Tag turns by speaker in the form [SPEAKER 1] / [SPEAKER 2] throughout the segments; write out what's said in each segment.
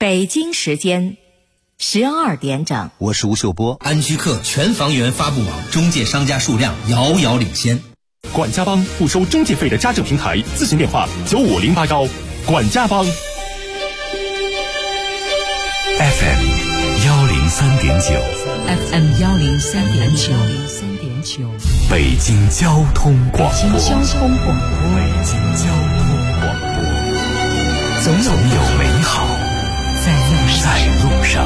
[SPEAKER 1] 北京时间12点整。
[SPEAKER 2] 我是吴秀波。
[SPEAKER 3] 安居客全房源发布网中介商家数量遥遥领先。
[SPEAKER 4] 管家帮不收中介费的家政平台，咨询电话95081。管家帮。
[SPEAKER 5] FM 103.9
[SPEAKER 1] FM 103.9，
[SPEAKER 5] 北京交通广播。
[SPEAKER 1] 北京交通广播。
[SPEAKER 5] 总有美好在路上。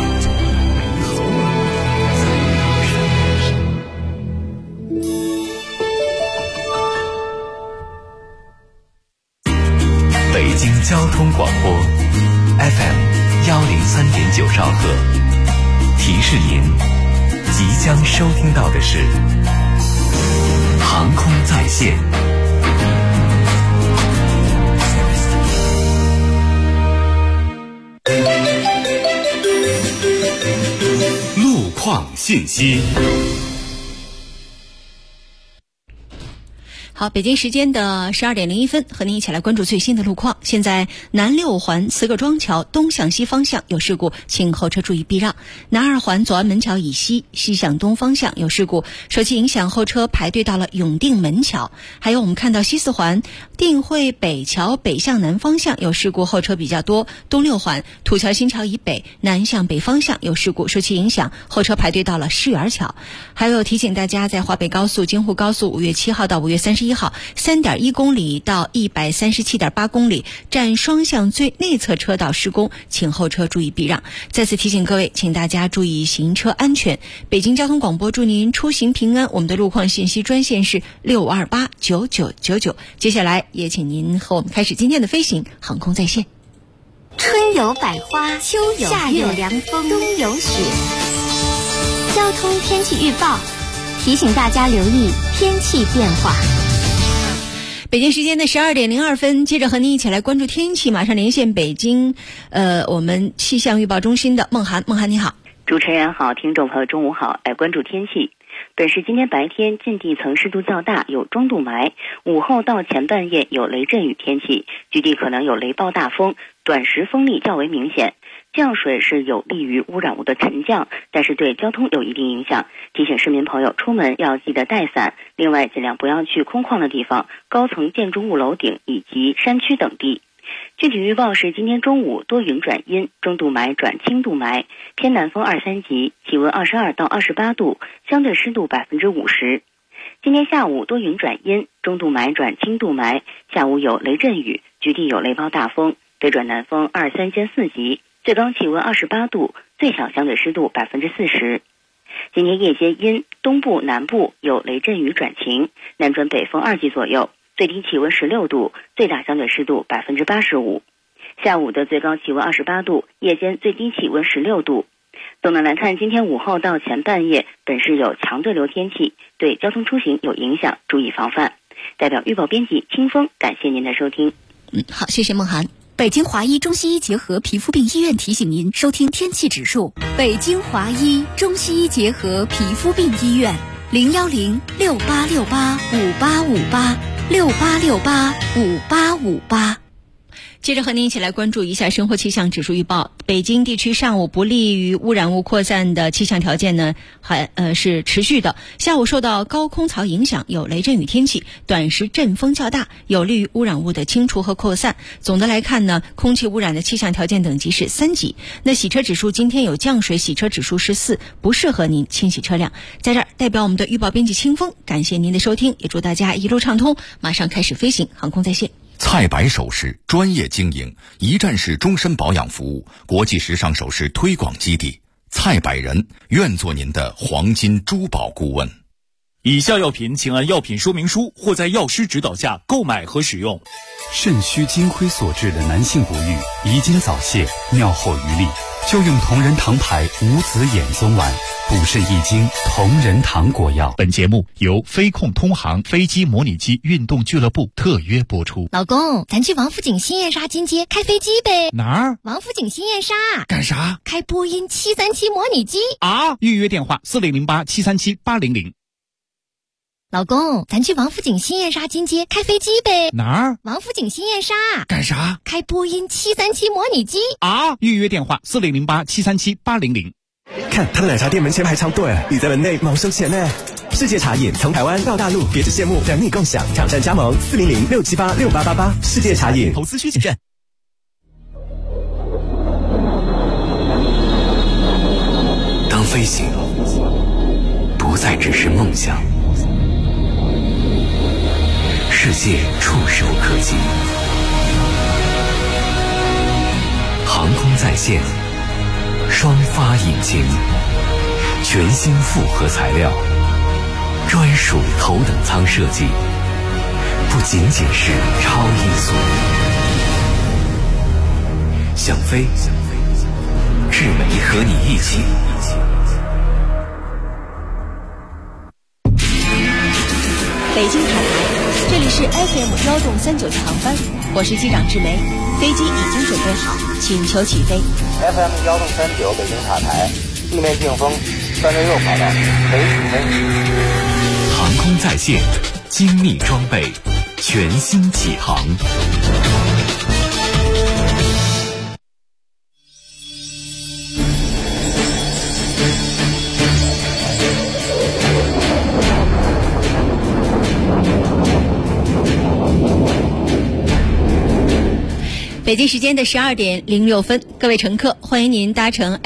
[SPEAKER 5] 北京交通广播 FM 103.9兆赫，提示您即将收听到的是航空在线。路况信息。
[SPEAKER 6] 好，北京时间的12:01，和您一起来关注最新的路况。现在南六环慈各庄桥东向西方向有事故，请后车注意避让。南二环左安门桥以西西向东方向有事故，受其影响，后车排队到了永定门桥。还有我们看到西四环定慧北桥北向南方向有事故，后车比较多。东六环土桥新桥以北南向北方向有事故，受其影响，后车排队到了世园桥。还有提醒大家，在华北高速京沪高速5月7号到5月31号3.1公里到137.8公里占双向最内侧车道施工，请后车注意避让。再次提醒各位，请大家注意行车安全。北京交通广播祝您出行平安。我们的路况信息专线是6289999。接下来也请您和我们开始今天的飞行航空在线。
[SPEAKER 7] 春有百花，秋有夏有凉风，冬有雪。交通天气预报提醒大家留意天气变化。
[SPEAKER 6] 北京时间的12:02，接着和您一起来关注天气。马上连线北京，我们气象预报中心的孟涵。孟涵你好。
[SPEAKER 8] 主持人好，听众朋友中午好，来关注天气。本市今天白天近地层湿度较大，有中度霾，午后到前半夜有雷阵雨天气，局地可能有雷暴大风，短时风力较为明显。降水是有利于污染物的沉降，但是对交通有一定影响，提醒市民朋友出门要记得带伞，另外尽量不要去空旷的地方、高层建筑物楼顶以及山区等地。具体预报是今天中午多云转阴，中度霾转轻度霾，偏南风2、3级，气温22到28度，相对湿度50%。今天下午多云转阴，中度霾转轻度霾，下午有雷阵雨，局地有雷暴大风，北转南风2、3兼4级，最高气温28度，最小相对湿度40%。今天夜间阴，东部、南部有雷阵雨转晴，南转北风2级左右，最低气温16度，最大相对湿度85%。下午的最高气温28度，夜间最低气温16度。总的来看，今天午后到前半夜，本市有强对流天气，对交通出行有影响，注意防范。代表预报编辑清风，感谢您的收听。
[SPEAKER 6] 好，谢谢孟涵。
[SPEAKER 9] 北京华医中西医结合皮肤病医院提醒您收听天气指数。北京华医中西医结合皮肤病医院，01068685858，68685858。
[SPEAKER 6] 接着和您一起来关注一下生活气象指数预报。北京地区上午不利于污染物扩散的气象条件呢，是持续的。下午受到高空槽影响，有雷阵雨天气，短时阵风较大，有利于污染物的清除和扩散。总的来看呢，空气污染的气象条件等级是3级。那洗车指数今天有降水，洗车指数是4，不适合您清洗车辆。在这儿代表我们的预报编辑清风，感谢您的收听，也祝大家一路畅通。马上开始飞行航空在线。
[SPEAKER 5] 蔡白首饰专业经营，一站式终身保养服务，国际时尚首饰推广基地。蔡百人愿做您的黄金珠宝顾问。
[SPEAKER 4] 以下药品请按药品说明书或在药师指导下购买和使用。
[SPEAKER 10] 肾虚金亏所致的男性不育、遗精早泄、尿后余力，就用同仁堂牌无籽眼松丸，补肾益精，同仁堂果药。
[SPEAKER 11] 本节目由飞控通航飞机模拟机运动俱乐部特约播出。
[SPEAKER 9] 老公，咱去王府井新燕莎金街开飞机呗？
[SPEAKER 11] 哪儿？
[SPEAKER 9] 王府井新燕莎。
[SPEAKER 11] 干啥？
[SPEAKER 9] 开波音737模拟机
[SPEAKER 11] 啊！预约电话4008737800。
[SPEAKER 2] 老公，咱去王府井新燕莎金街开飞机呗。
[SPEAKER 12] 哪儿？
[SPEAKER 2] 王府井新燕莎。
[SPEAKER 12] 干啥？
[SPEAKER 2] 开波音737模拟机
[SPEAKER 12] 啊！预约电话4008-737-800。
[SPEAKER 13] 看他的奶茶店门前排长队，你在门内猛收钱呢。世界茶饮从台湾到大陆，别只羡慕，等你共享。挑战加盟400-678-6888。世界茶饮，
[SPEAKER 12] 投资需谨慎。
[SPEAKER 5] 当飞行不再只是梦想，世界触手可及，航空在线，双发引擎，全新复合材料，专属头等舱设计，不仅仅是超音速。想飞，智美和你一起。
[SPEAKER 6] 北京塔台，这里是 FM1.39的航班，我是机长志梅，飞机已经准备好，请求起飞。
[SPEAKER 14] FM1.39北京塔台，地面净风，36跑道，可以起飞。
[SPEAKER 5] 航空在线，精密装备，全新启航。
[SPEAKER 6] 北京时间的12:06，各位乘客，欢迎您搭乘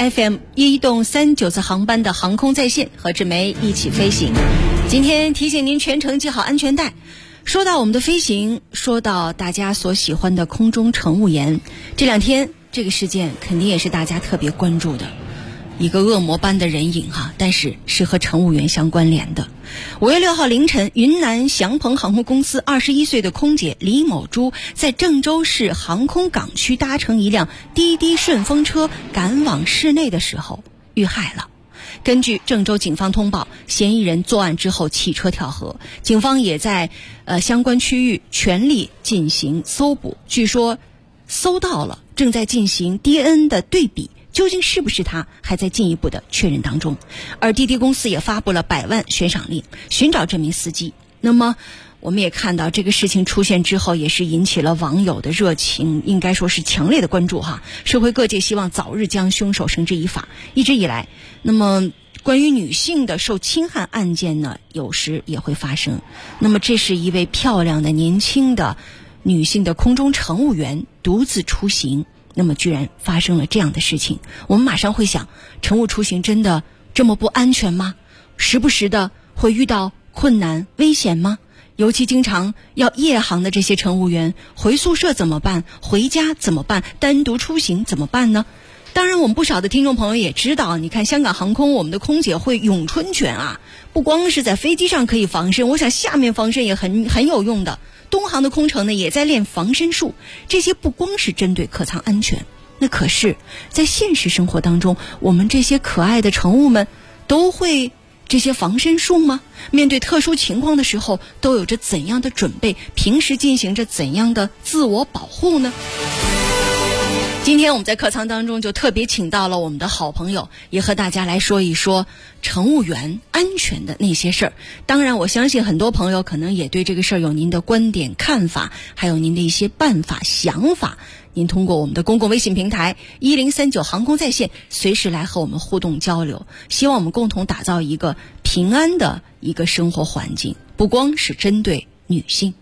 [SPEAKER 6] FM1.39次航班的航空在线，和志梅一起飞行。今天提醒您全程系好安全带。说到我们的飞行，说到大家所喜欢的空中乘务员，这两天这个事件肯定也是大家特别关注的。一个恶魔般的人影但是是和乘务员相关联的。5月6号凌晨，云南祥鹏航空公司21岁的空姐李某珠在郑州市航空港区搭乘一辆滴滴顺风车赶往市内的时候遇害了。根据郑州警方通报，嫌疑人作案之后弃车跳河，警方也在相关区域全力进行搜捕，据说搜到了，正在进行 DNA 的对比，究竟是不是他还在进一步的确认当中。而滴滴公司也发布了100万悬赏令，寻找这名司机。那么我们也看到这个事情出现之后，也是引起了网友的热情，应该说是强烈的关注社会各界希望早日将凶手绳之以法。一直以来，那么关于女性的受侵害案件呢，有时也会发生。那么这是一位漂亮的年轻的女性的空中乘务员独自出行，那么居然发生了这样的事情。我们马上会想，乘务出行真的这么不安全吗？时不时的会遇到困难危险吗？尤其经常要夜航的这些乘务员，回宿舍怎么办？回家怎么办？单独出行怎么办呢？当然我们不少的听众朋友也知道，你看香港航空我们的空姐会咏春拳不光是在飞机上可以防身，我想下面防身也很有用的。东航的空乘呢也在练防身术，这些不光是针对客舱安全，那可是在现实生活当中，我们这些可爱的乘务们都会这些防身术吗？面对特殊情况的时候都有着怎样的准备？平时进行着怎样的自我保护呢？今天我们在客舱当中就特别请到了我们的好朋友，也和大家来说一说乘务员安全的那些事儿。当然我相信很多朋友可能也对这个事儿有您的观点看法，还有您的一些办法想法，您通过我们的公共微信平台1039航空在线随时来和我们互动交流，希望我们共同打造一个平安的一个生活环境，不光是针对女性。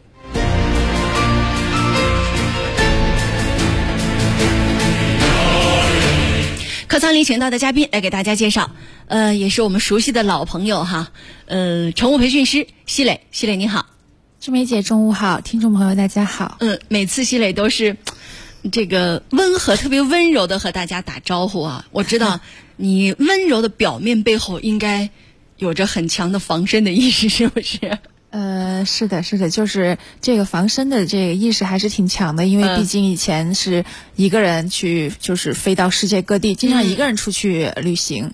[SPEAKER 6] 客舱里请到的嘉宾来给大家介绍，也是我们熟悉的老朋友乘务培训师奚磊。奚磊你好。
[SPEAKER 15] 志梅姐中午好，听众朋友大家好。
[SPEAKER 6] 每次奚磊都是这个温和特别温柔的和大家打招呼我知道你温柔的表面背后应该有着很强的防身的意识，是不是？
[SPEAKER 15] 是的，就是这个防身的这个意识还是挺强的，因为毕竟以前是一个人去，就是飞到世界各地，经常一个人出去旅行。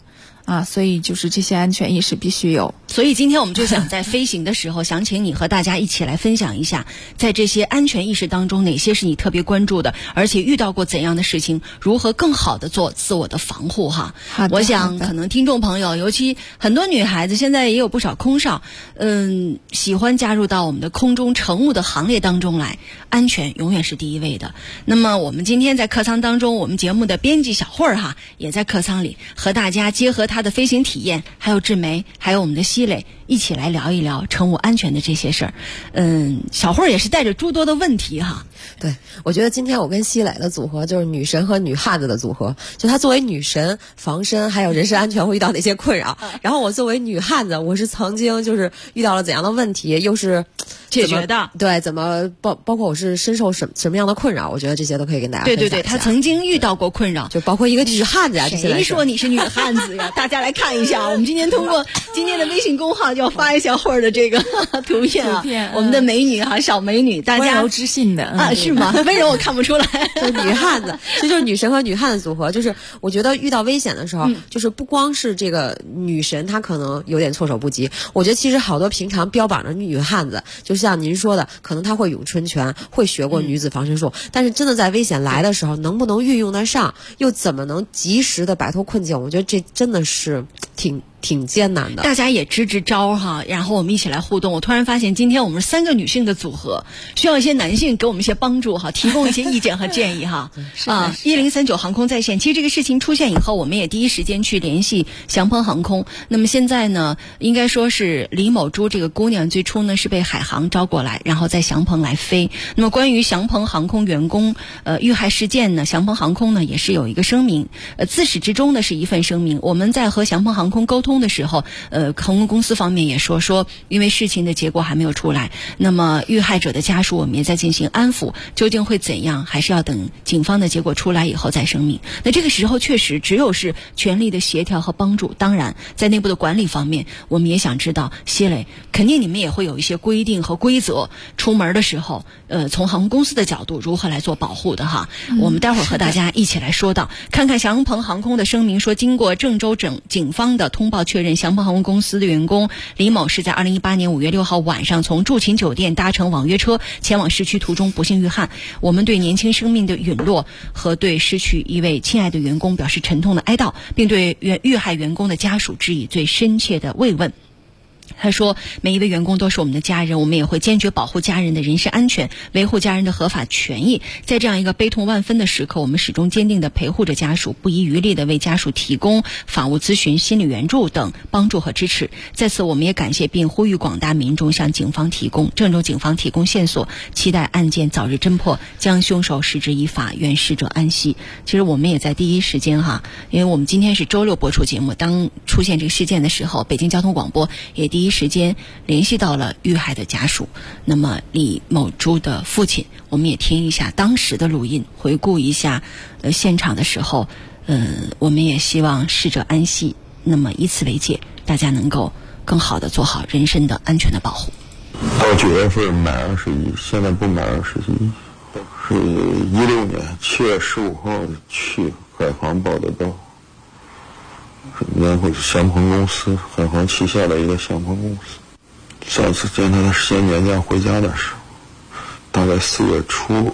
[SPEAKER 15] 所以就是这些安全意识必须有。
[SPEAKER 6] 所以今天我们就想在飞行的时候，想请你和大家一起来分享一下，在这些安全意识当中，哪些是你特别关注的，而且遇到过怎样的事情，如何更好的做自我的防护哈。我想可能听众朋友，尤其很多女孩子，现在也有不少空少，喜欢加入到我们的空中乘务的行列当中来，安全永远是第一位的。那么我们今天在客舱当中，我们节目的编辑小慧哈，也在客舱里和大家结合她的飞行体验，还有志梅，还有我们的希磊，一起来聊一聊乘务安全的这些事儿。小慧也是带着诸多的问题哈。
[SPEAKER 16] 对，我觉得今天我跟希磊的组合就是女神和女汉子的组合。就她作为女神，防身还有人身安全会遇到哪些困扰？然后我作为女汉子，我是曾经就是遇到了怎样的问题，又是
[SPEAKER 6] 解决的？
[SPEAKER 16] 对，怎么包括我是深受什么样的困扰？我觉得这些都可以跟大家分享一下。
[SPEAKER 6] 对，她曾经遇到过困扰，
[SPEAKER 16] 就包括一个女汉子呀。
[SPEAKER 6] 谁说你是女汉子呀？大家来看一下，我们今天通过今天的微信公号要发一下慧儿的这个图片啊，我们的美女哈，小美女，大家
[SPEAKER 15] 温柔知性的
[SPEAKER 6] 是吗？温柔我看不出来，
[SPEAKER 16] 就是女汉子，这就是女神和女汉子组合。就是我觉得遇到危险的时候，就是不光是这个女神她可能有点措手不及，我觉得其实好多平常标榜着女汉子，就像您说的，可能她会咏春拳，会学过女子防身术，但是真的在危险来的时候，能不能运用得上，又怎么能及时的摆脱困境？我觉得这真的是挺艰难的。
[SPEAKER 6] 大家也支招哈，然后我们一起来互动。我突然发现今天我们是3个女性的组合，需要一些男性给我们一些帮助哈，提供一些意见和建议哈。1039航空在线，其实这个事情出现以后，我们也第一时间去联系祥鹏航空。那么现在呢，应该说是李某珠这个姑娘最初呢是被海航招过来，然后在祥鹏来飞。那么关于祥鹏航空员工遇害事件呢，祥鹏航空呢也是有一个声明，自始至终呢是一份声明。我们在和祥鹏航空沟通的时候，航空公司方面也说，因为事情的结果还没有出来，那么遇害者的家属我们也在进行安抚，究竟会怎样，还是要等警方的结果出来以后再声明。那这个时候确实只有是全力的协调和帮助。当然，在内部的管理方面，我们也想知道，希磊，肯定你们也会有一些规定和规则，出门的时候，从航空公司的角度如何来做保护的哈。我们待会儿和大家一起来说到，看看祥鹏航空的声明说，经过郑州警方的通报确认，祥鹏航空公司的员工李某是在2018年5月6号晚上从驻勤酒店搭乘网约车前往市区途中不幸遇害。我们对年轻生命的陨落和对失去一位亲爱的员工表示沉痛的哀悼，并对遇害员工的家属致以最深切的慰问。他说，每一位员工都是我们的家人，我们也会坚决保护家人的人身安全，维护家人的合法权益。在这样一个悲痛万分的时刻，我们始终坚定地陪护着家属，不遗余力地为家属提供法务咨询、心理援助等帮助和支持。在此，我们也感谢并呼吁广大民众向郑州警方提供线索，期待案件早日侦破，将凶手绳之以法，愿逝者安息。其实我们也在第一时间哈，因为我们今天是周6播出节目，当出现这个事件的时候，北京交通广播也第一时间联系到了遇害的家属。那么李某珠的父亲，我们也听一下当时的录音，回顾一下现场的时候，我们也希望逝者安息。那么以此为戒，大家能够更好的做好人身的安全的保护。
[SPEAKER 17] 到9月份满21，现在不满21，是16年7月15号去海航报的到。然后祥鹏公司，海航旗下的一个祥鹏公司。上次见他是先年假回家的时候，大概4月初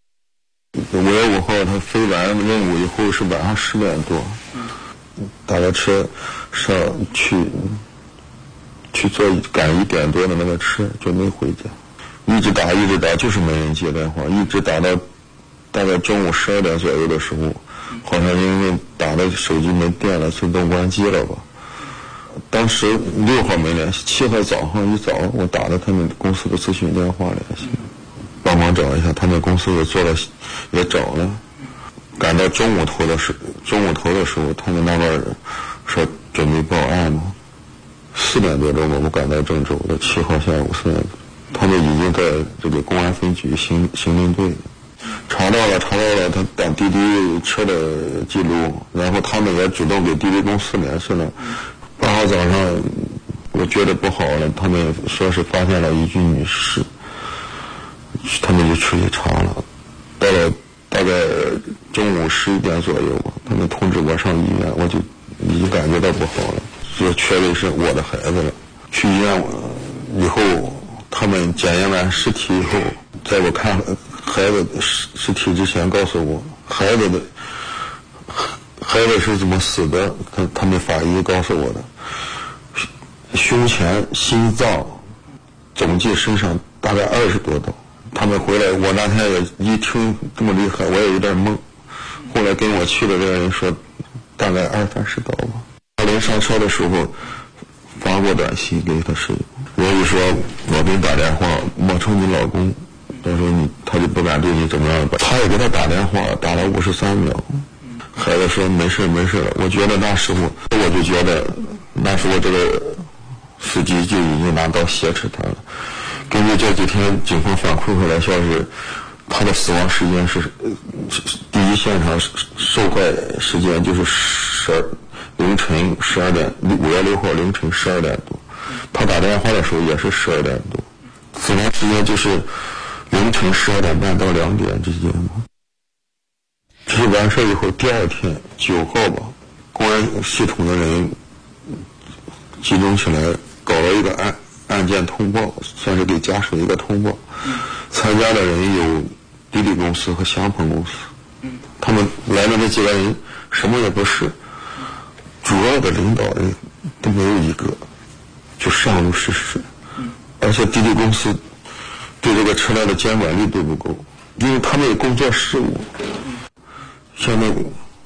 [SPEAKER 17] ，5月5号他飞完任务以后是晚上10点多，打个车上去坐赶1点多的那个车，就没回家，一直打，就是没人接电话，一直打到大概中午12点左右的时候。好像因为打的手机没电了，自动关机了吧。当时6号没联系，7号早上一早我打了他们公司的咨询电话联系，帮忙找一下，他们公司也找了。赶到中午头的时候，他们那边说准备报案嘛。4点多钟我们赶到郑州的7号下午4点多，他们已经在这个公安分局刑侦队。查到了他打滴滴车的记录，然后他们也主动给滴滴公司联系了。8号早上我觉得不好了，他们说是发现了一具女尸，他们就出去查了。到了大概中午11点左右吧，他们通知我上医院，我就已经感觉到不好了，就确认是我的孩子了。去医院以后，他们检验完尸体以后，在我看孩子尸体之前告诉我，孩子是怎么死的，他们法医告诉我的，胸前、心脏总计身上大概20多刀。他们回来，我那天也一听这么厉害，我也有点懵。后来跟我去的这个人说，大概20-30刀吧。临上车的时候发过短信给他室友，我一说我给你打电话冒充你老公，他说他就不敢对你怎么样吧。他也给他打电话，打了53秒。孩子说没事了。我觉得那时候我就觉得那时候这个司机就已经拿刀挟持他了。根据这几天警方反馈回来消息，他的死亡时间是第一现场受害时间就是凌晨12点，5月6号凌晨12点多，他打电话的时候也是12点多，死亡时间就是凌晨12点半到2点之间嘛。这是完事以后，第二天9号吧，公安系统的人集中起来搞了一个案件通报，算是给家属一个通报。参加的人有滴滴公司和祥鹏公司，他们来的那几个人什么也不是，主要的领导人都没有一个就上路实施，而且滴滴公司对这个车辆的监管力度不够，因为他们有工作事务。现在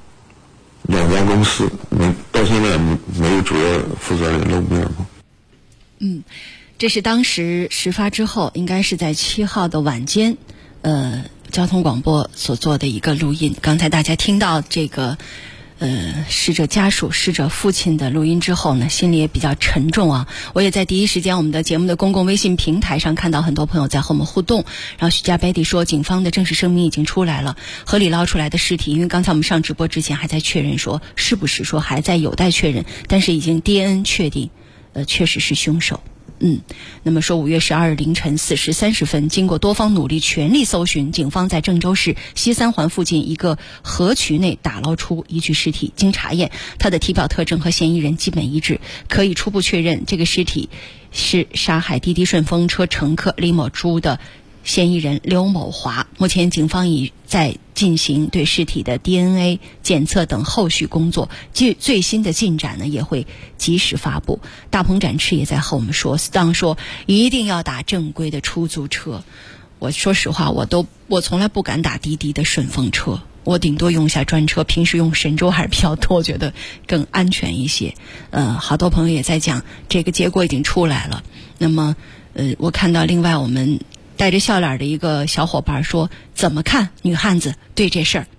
[SPEAKER 17] 2家公司到现在没有主要负责人露面吗？
[SPEAKER 6] 这是当时事发之后，应该是在7号的晚间，交通广播所做的一个录音。刚才大家听到这个逝者家属、逝者父亲的录音之后呢，心里也比较沉重啊。我也在第一时间我们的节目的公共微信平台上看到很多朋友在和我们互动。然后徐家 Betty 说，警方的正式声明已经出来了，河里捞出来的尸体，因为刚才我们上直播之前还在确认说是不是说还在有待确认，但是已经 DNA 确定，确实是凶手。那么说5月12日凌晨4时30分，经过多方努力全力搜寻，警方在郑州市西三环附近一个河渠内打捞出一具尸体。经查验，它的体表特征和嫌疑人基本一致，可以初步确认这个尸体是杀害滴滴顺风车乘客李某珠的嫌疑人刘某华。目前警方已在进行对尸体的 DNA 检测等后续工作，最新的进展呢也会及时发布。大鹏展翅也在和我们说，说一定要打正规的出租车。我说实话，我从来不敢打滴滴的顺风车，我顶多用一下专车，平时用神州还是比较多，我觉得更安全一些。好多朋友也在讲这个结果已经出来了。那么我看到另外我们带着笑脸的一个小伙伴说，怎么看女汉子对这事儿？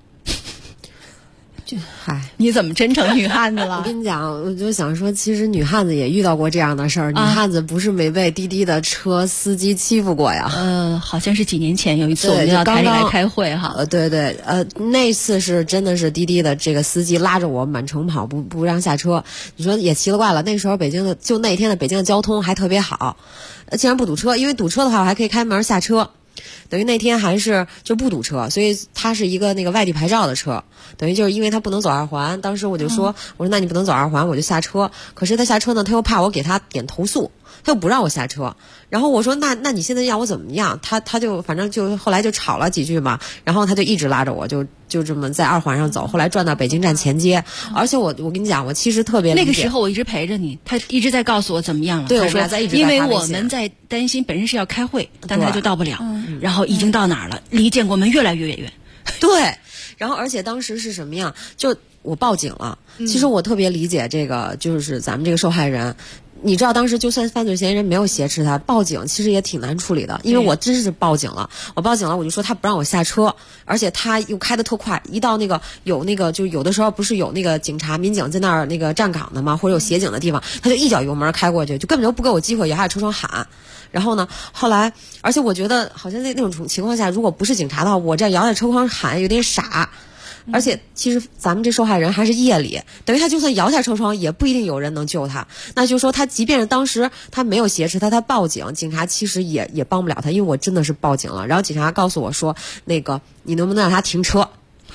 [SPEAKER 6] 你怎么真成女汉子了？
[SPEAKER 16] 我跟你讲，我就想说，其实女汉子也遇到过这样的事儿。女汉子不是没被滴滴的车司机欺负过呀？
[SPEAKER 6] 好像是几年前有一次我们到台里来开会哈。
[SPEAKER 16] 对，那次是真的是滴滴的这个司机拉着我满城跑，不让下车。你说也奇了怪了，那时候北京的就那天的北京的交通还特别好，竟然不堵车，因为堵车的话我还可以开门下车。等于那天还是就不堵车，所以他是一个那个外地牌照的车，等于就是因为他不能走2环，当时我就说，我说那你不能走2环，我就下车。可是他下车呢，他又怕我给他点投诉，他又不让我下车。然后我说那你现在要我怎么样？他就反正就后来就吵了几句嘛，然后他就一直拉着我就这么在2环上走，后来转到北京站前街。而且我跟你讲，我其实特别理解，
[SPEAKER 6] 那个时候我一直陪着你，他一直在告诉我怎么样了。
[SPEAKER 16] 对，
[SPEAKER 6] 他说
[SPEAKER 16] 我们在一直
[SPEAKER 6] 因为我们在担心本身是要开会，但他就到不了，然后已经到哪儿了，离建国门越来越远。
[SPEAKER 16] 对，然后而且当时是什么样？就我报警了。其实我特别理解这个，就是咱们这个受害人。你知道当时就算犯罪嫌疑人没有挟持他，报警其实也挺难处理的，因为我真是报警了，我就说他不让我下车，而且他又开得特快，一到那个就有的时候不是有那个警察民警在那儿那个站岗的吗，或者有协警的地方，他就一脚油门开过去，就根本就不给我机会，摇下车窗喊。然后呢，后来而且我觉得好像在那种情况下，如果不是警察的话，我这摇下车窗喊有点傻。而且其实咱们这受害人还是夜里，等于他就算摇下车窗也不一定有人能救他。那就是说他即便是当时他没有挟持他报警，警察其实也帮不了他，因为我真的是报警了。然后警察告诉我说，那个你能不能让他停车？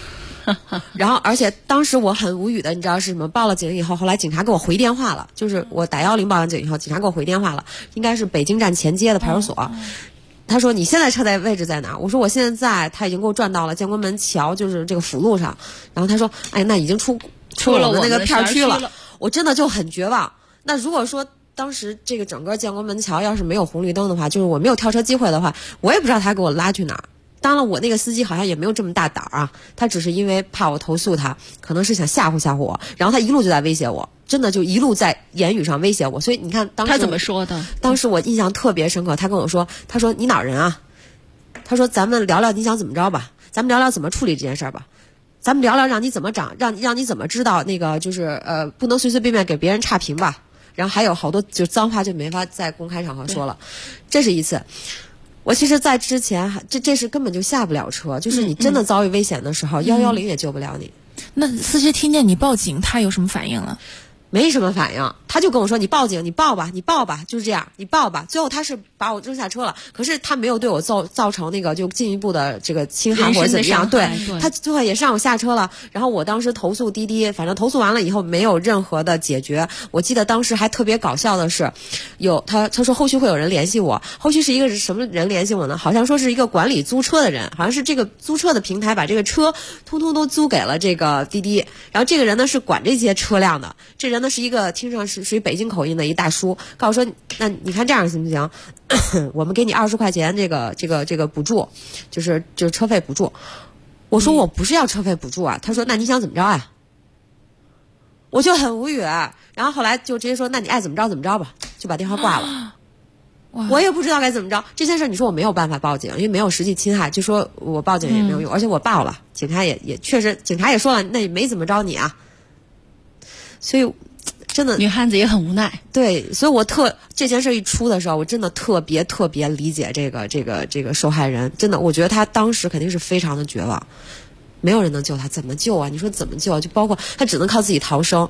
[SPEAKER 16] 然后而且当时我很无语的，你知道是什么？报了警以后，后来警察给我回电话了，就是我打110报完警以后，警察给我回电话了，应该是北京站前街的派出所。他说你现在车在位置在哪？我说我现在他已经给我转到了建国门桥，就是这个辅路上。然后他说哎，那已经出了我们那个片区了。我真的就很绝望。那如果说当时这个整个建国门桥要是没有红绿灯的话，就是我没有跳车机会的话，我也不知道他给我拉去哪儿。当然我那个司机好像也没有这么大胆啊，他只是因为怕我投诉他，可能是想吓唬我，然后他一路就在威胁我，真的就一路在言语上威胁我。所以你看当时
[SPEAKER 6] 他怎么说的？
[SPEAKER 16] 当时我印象特别深刻，他跟我说，他说你哪儿人啊？他说咱们聊聊你想怎么着吧，咱们聊聊怎么处理这件事儿吧，咱们聊聊让你怎么长，让你怎么知道那个就是不能随随便便给别人差评吧。然后还有好多就脏话就没法在公开场合说了，这是一次。我其实在之前这是根本就下不了车，就是你真的遭遇危险的时候，110也救不了你。
[SPEAKER 15] 那司机听见你报警，他有什么反应了？
[SPEAKER 16] 没什么反应，他就跟我说你报警，你报吧，就是这样，你报吧。最后他是把我扔下车了，可是他没有对我造成那个就进一步的这个侵害或者怎么样。对，他最后也是让我下车了。然后我当时投诉滴滴，反正投诉完了以后没有任何的解决。我记得当时还特别搞笑的是，他说后续会有人联系我，后续是一个什么人联系我呢？好像说是一个管理租车的人，好像是这个租车的平台把这个车通通都租给了这个滴滴，然后这个人呢是管这些车辆的，这人呢是一个听上是属于北京口音的一大叔，告诉我说那你看这样行不行？我们给你20块钱这个补助，就是车费补助。我说我不是要车费补助啊，他说那你想怎么着啊？我就很无语，然后后来就直接说那你爱怎么着怎么着吧，就把电话挂了。我也不知道该怎么着，这件事你说我没有办法报警，因为没有实际侵害，就说我报警也没有用，而且我报了，警察也确实，警察也说了，那也没怎么着你啊。所以真的
[SPEAKER 6] 女汉子也很无奈。
[SPEAKER 16] 对，所以这件事一出的时候，我真的特别理解这个受害人，真的，我觉得他当时肯定是非常的绝望，没有人能救他，怎么救啊？你说怎么救？就包括他只能靠自己逃生。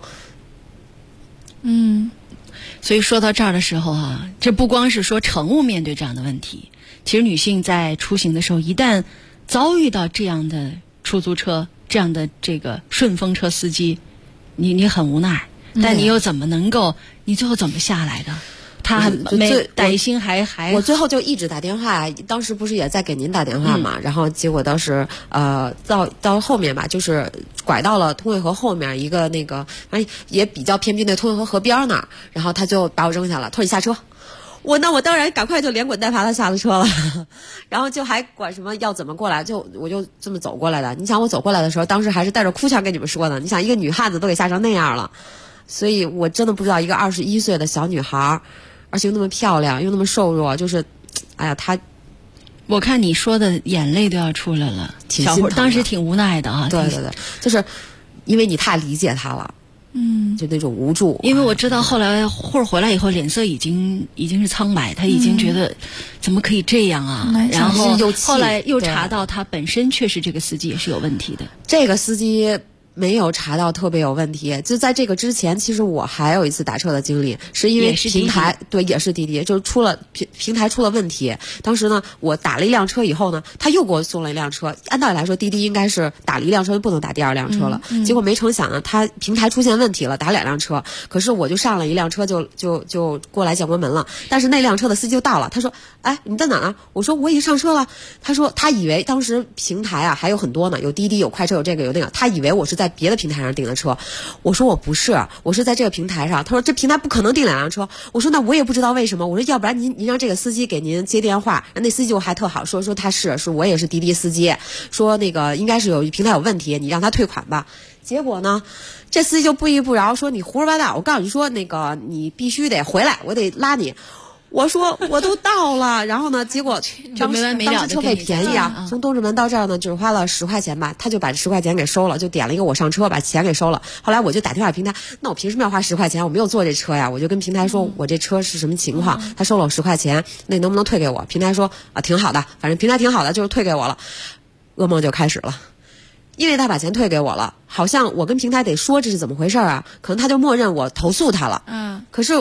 [SPEAKER 6] 所以说到这儿的时候啊，这不光是说乘务面对这样的问题，其实女性在出行的时候，一旦遭遇到这样的出租车、这样的这个顺风车司机，你很无奈，但你又怎么能够？你最后怎么下来的？他很没歹心，还
[SPEAKER 16] 我最后就一直打电话，当时不是也在给您打电话嘛，然后结果当时到后面吧，就是拐到了通惠河后面一个那个也比较偏僻的通惠河河边那儿，然后他就把我扔下了，他说你下车。我当然赶快就连滚带爬的下了车了，然后就还管什么要怎么过来，我就这么走过来的。你想我走过来的时候，当时还是带着哭腔跟你们说的，你想一个女汉子都给吓成那样了，所以我真的不知道一个21岁的小女孩，而且又那么漂亮又那么瘦弱，就是哎呀她，
[SPEAKER 6] 我看你说的眼泪都要出来了，小伙当时挺无奈的啊。
[SPEAKER 16] 对，就是因为你太理解她了。就那种无助，
[SPEAKER 6] 因为我知道后来慧儿回来以后，脸色已经是苍白，他已经觉得怎么可以这样啊？然后后来又查到他本身确实这个司机也是有问题的。
[SPEAKER 16] 这个司机没有查到特别有问题，就在这个之前，其实我还有一次打车的经历，是因为平台也是滴滴，就是出了平台出了问题。当时呢，我打了一辆车以后呢，他又给我送了一辆车。按道理来说，滴滴应该是打了一辆车就不能打第二辆车了，结果没成想呢，他平台出现问题了，打2辆车。可是我就上了一辆车就过来建国门了，但是那辆车的司机就到了，他说：“哎，你在哪呢？”我说：“我已经上车了。”他说他以为当时平台啊还有很多呢，有滴滴有快车有这个有那个，他以为我是在别的平台上订的车。我说我不是，我是在这个平台上。他说这平台不可能订2辆车。我说那我也不知道为什么。我说要不然您让这个司机给您接电话。那司机就还特好，说他是我也是滴滴司机，说那个应该是有平台有问题，你让他退款吧。结果呢，这司机就不依不饶，说你胡说八道，我告诉你说那个你必须得回来，我得拉你。我说我都到了，然后呢，结果
[SPEAKER 6] 就没完没了的。
[SPEAKER 16] 当时车费便宜啊，从东直门到这儿呢，只花了10块钱吧，他就把10块钱给收了，就点了一个我上车，把钱给收了。后来我就打电话平台，那我凭什么要花10块钱？我没有坐这车呀，我就跟平台说我这车是什么情况，他收了我10块钱，那能不能退给我？平台说啊，挺好的，反正平台挺好的，就是退给我了。噩梦就开始了。因为他把钱退给我了，好像我跟平台得说这是怎么回事啊？可能他就默认我投诉他了。可是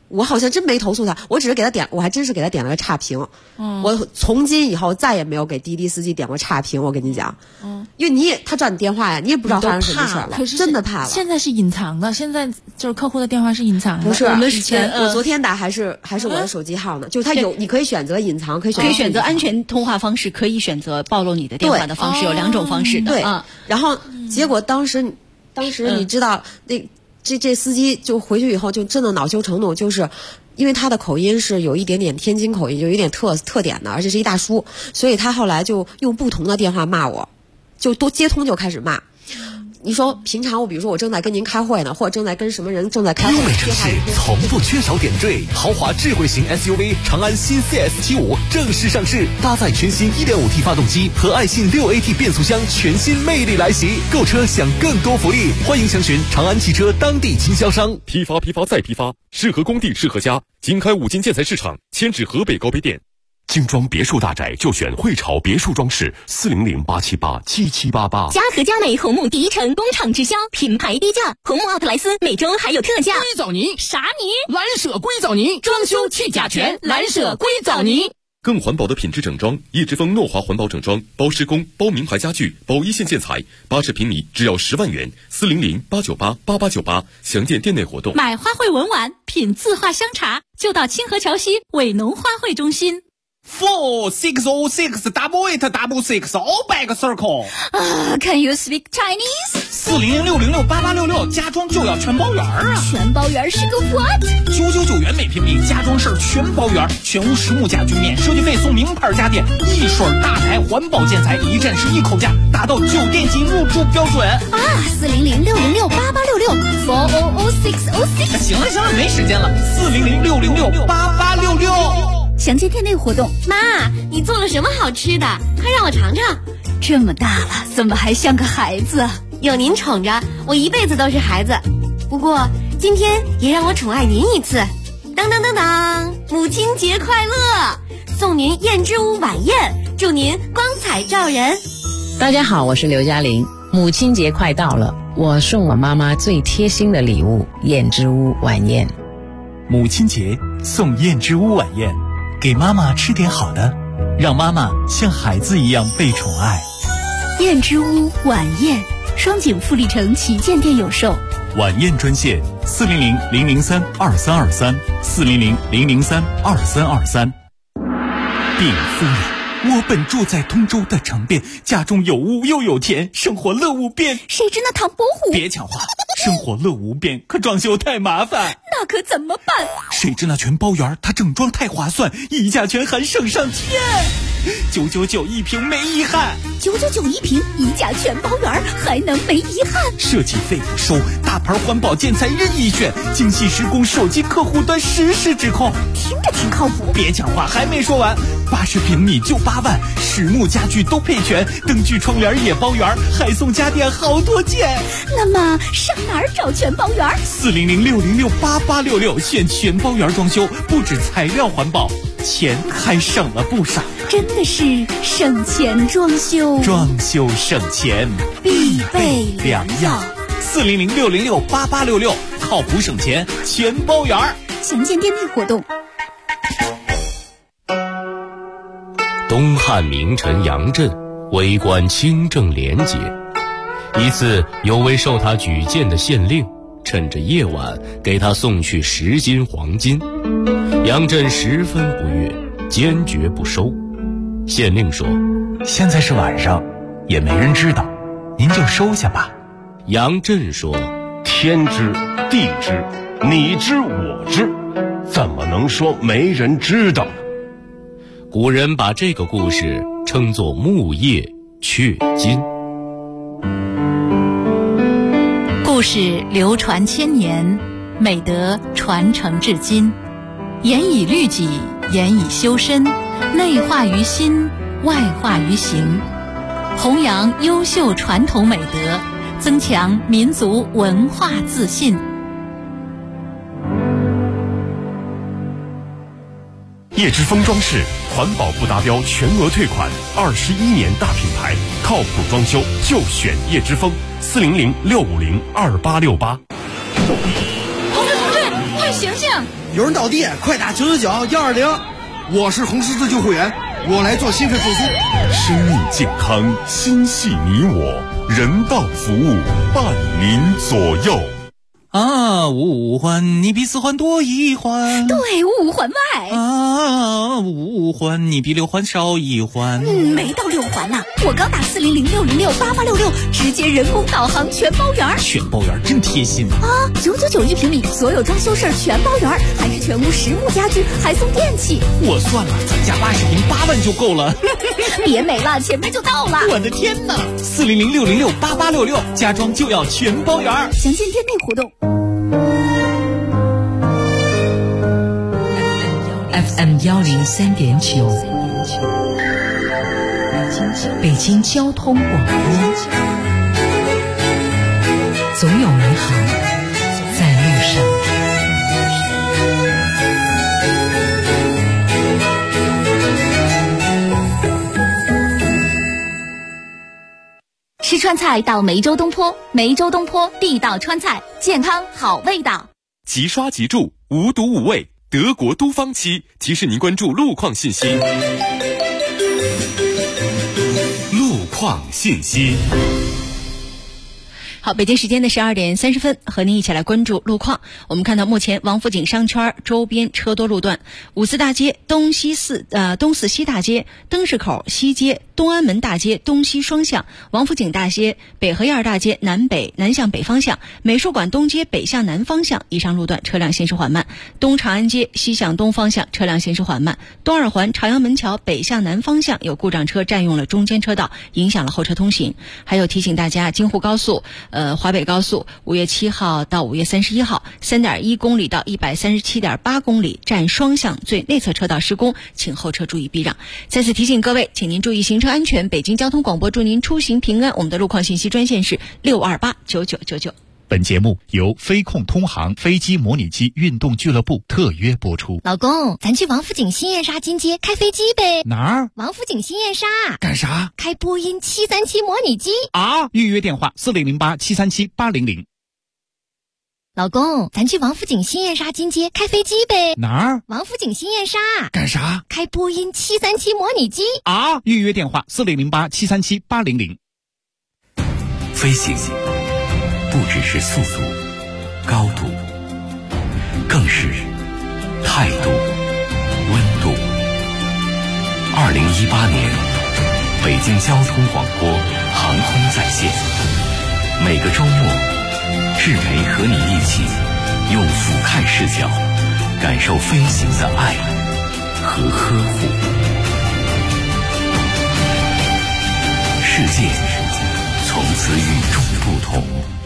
[SPEAKER 16] 我好像真没投诉他，我只是给他点，我还真是给他点了个差评。我从今以后再也没有给滴滴司机点过差评。我跟你讲，因为他找你电话呀，你也不知道发生什么事了，
[SPEAKER 15] 可是
[SPEAKER 16] 真的怕了。
[SPEAKER 15] 现在是隐藏的，现在就是客户的电话是隐藏的。
[SPEAKER 16] 不是，
[SPEAKER 15] 我们
[SPEAKER 16] 我昨天打还是我的手机号呢，就是他有，你可以选择隐藏，可以选择
[SPEAKER 6] 安全通话方式，可以选择暴露你的电话的方式，有2种方式的。
[SPEAKER 16] 对，然后结果当时你知道这司机就回去以后就真的恼羞成怒，就是因为他的口音是有一点点天津口音，有一点特点的，而且是一大叔，所以他后来就用不同的电话骂我，就都接通就开始骂。你说平常比如说我正在跟您开会呢，或者正在跟什么人正在开会，
[SPEAKER 5] 优美城市从不缺少点缀，豪华智慧型 SUV 长安新 CS75 正式上市，搭载全新 1.5T 发动机和爱信 6AT 变速箱，全新魅力来袭，购车享更多福利，欢迎详询长安汽车当地经销商。
[SPEAKER 4] 批发再批发，适合工地适合家，经开5金建材市场，迁至河北高碑店。精装别墅大宅就选汇潮别墅装饰，400-878-7788。
[SPEAKER 2] 嘉禾佳美红木第一城工厂直销，品牌低价，红木奥特莱斯每周还有特价。
[SPEAKER 18] 硅藻泥
[SPEAKER 2] 啥泥？
[SPEAKER 18] 蓝舍硅藻泥，装修去甲醛，蓝舍硅藻泥。
[SPEAKER 4] 更环保的品质整装，叶之峰诺华环保整装，包施工，包名牌家具，包一线建材，80平米只要10万元，400-898-8898，详见店内活动。
[SPEAKER 2] 买花卉文玩，品字画香茶，就到清河桥西伟农花卉中心。
[SPEAKER 12] 4606866 all back circle。
[SPEAKER 2] Can you speak Chinese？
[SPEAKER 12] 400-606-8866，家装就要全包圆啊！
[SPEAKER 2] 全包圆是个 what？
[SPEAKER 12] 999元每平米，家装事儿全包圆，全屋实木家具免设计费，送名牌家电，一水大牌环保建材，一站式一口价，达到酒店级入住标准啊
[SPEAKER 2] ！400-606-8866，400-606。
[SPEAKER 12] 行了，没时间了，400-606-8866。
[SPEAKER 2] 详见店内活动。
[SPEAKER 7] 妈，你做了什么好吃的？快让我尝尝。
[SPEAKER 2] 这么大了，怎么还像个孩子？
[SPEAKER 7] 有您宠着，我一辈子都是孩子。不过今天也让我宠爱您一次。当当当当，母亲节快乐！送您燕之屋晚宴，祝您光彩照人。
[SPEAKER 19] 大家好，我是刘嘉玲。母亲节快到了，我送我妈妈最贴心的礼物——燕之屋晚宴。
[SPEAKER 11] 母亲节送燕之屋晚宴。给妈妈吃点好的，让妈妈像孩子一样被宠爱。
[SPEAKER 2] 燕之屋晚宴，双井富力城旗舰店有售。
[SPEAKER 11] 晚宴专线400-003-2323 400-003-2323。禀夫人，我本住在通州的城边，家中有屋又有田，生活乐无边。
[SPEAKER 2] 谁知那唐伯虎？
[SPEAKER 11] 别抢话，生活乐无边，可装修太麻烦。
[SPEAKER 2] 那可怎么办？
[SPEAKER 11] 谁知那全包圆，它整装太划算，溢价权还省上天，999一平没遗憾。
[SPEAKER 2] 999一平，溢价全包圆，还能没遗憾？
[SPEAKER 11] 设计费不收，大牌环保建材任意选，精细施工，手机客户端实时指控，
[SPEAKER 2] 听着挺靠谱。
[SPEAKER 11] 别抢话，还没说完，80平米就8万，实木家具都配全，灯具窗帘也包圆，还送家电好多件。
[SPEAKER 2] 那么上哪儿找全包圆
[SPEAKER 11] ？400-606-8866，选全包圆装修，不止材料环保，钱还省了不少。
[SPEAKER 2] 真的是省钱装修，
[SPEAKER 11] 装修省钱
[SPEAKER 2] 必备良药。
[SPEAKER 11] 400-606-8866，靠谱省钱，全包圆。
[SPEAKER 2] 详见店内活动。
[SPEAKER 20] 东汉名臣杨震为官清正廉洁，一次有位受他举荐的县令趁着夜晚给他送去10斤黄金，杨震十分不悦，坚决不收。县令说：“
[SPEAKER 11] 现在是晚上，也没人知道，您就收下吧。”
[SPEAKER 20] 杨震说：“
[SPEAKER 21] 天知地知，你知我知，怎么能说没人知道呢？”
[SPEAKER 20] 古人把这个故事称作木叶雀金。
[SPEAKER 2] 故事流传千年，美德传承至今，严以律己，严以修身，内化于心，外化于行，弘扬优秀传统美德，增强民族文化自信。
[SPEAKER 4] 叶之峰装饰环保不达标全额退款，21年大品牌，靠谱装修就选叶之峰，400-650-2868。
[SPEAKER 2] 同志，快
[SPEAKER 9] 喂，醒醒！
[SPEAKER 3] 有人倒地，快打999-120。我是红十字救护员，我来做心肺复苏。
[SPEAKER 22] 生命健康，心系你我，人道服务伴您左右。
[SPEAKER 11] 五环你比4环多1环，
[SPEAKER 9] 对，5环外。
[SPEAKER 11] 5环你比6环少1环。
[SPEAKER 9] 没到6环呢，我刚打400-606-8866，直接人工导航全包圆。
[SPEAKER 11] 全包圆真贴心
[SPEAKER 9] 啊！999一平米，所有装修事儿全包圆，还是全屋实木家具，还送电器。
[SPEAKER 11] 我算了，咱家80平8万就够了。
[SPEAKER 9] 别美了，前面就到了。
[SPEAKER 11] 我的天哪！400-606-8866，家装就要全包圆。
[SPEAKER 9] 详见店内活动。
[SPEAKER 1] FM 103.9，北京交通广播，总有美好在路上。
[SPEAKER 9] 吃川菜到梅州东坡，梅州东坡地道川菜，健康好味道。
[SPEAKER 4] 即刷即住，无毒无味。德国都方漆提示您关注路况信息。路况信息。
[SPEAKER 6] 好，北京时间的12点30分，和您一起来关注路况。我们看到目前王府井商圈周边车多路段，五四大街东四西大街、灯市口西街、东安门大街东西双向、王府井大街、北河沿大街南向北方向、美术馆东街北向南方向以上路段车辆行驶缓慢，东长安街西向东方向车辆行驶缓慢，东二环朝阳门桥北向南方向有故障车占用了中间车道，影响了后车通行。还有提醒大家，京沪高速华北高速5月7号到5月31号 3.1 公里到 137.8 公里占双向最内侧车道施工，请后车注意避让。再次提醒各位，请您注意行车安全。北京交通广播祝您出行平安。我们的路况信息专线是6289999。
[SPEAKER 23] 本节目由飞控通航飞机模拟机运动俱乐部特约播出。
[SPEAKER 9] 老公，咱去王府井新燕莎金街开飞机呗。
[SPEAKER 23] 哪儿？
[SPEAKER 9] 王府井新燕莎。
[SPEAKER 23] 干啥？
[SPEAKER 9] 开波音737模拟机
[SPEAKER 23] 啊！预约电话4008-737-800。
[SPEAKER 9] 老公，咱去王府井新燕莎金街开飞机呗。
[SPEAKER 23] 哪儿？
[SPEAKER 9] 王府井新燕莎。
[SPEAKER 23] 干啥？
[SPEAKER 9] 开波音737模拟机
[SPEAKER 23] 啊！预约电话4008-737-800。
[SPEAKER 5] 飞行不只是速度、高度，更是态度、温度。2018年，北京交通广播航空在线，每个周末，志梅和你一起用俯瞰视角，感受飞行的爱和呵护。世界从此与众不同。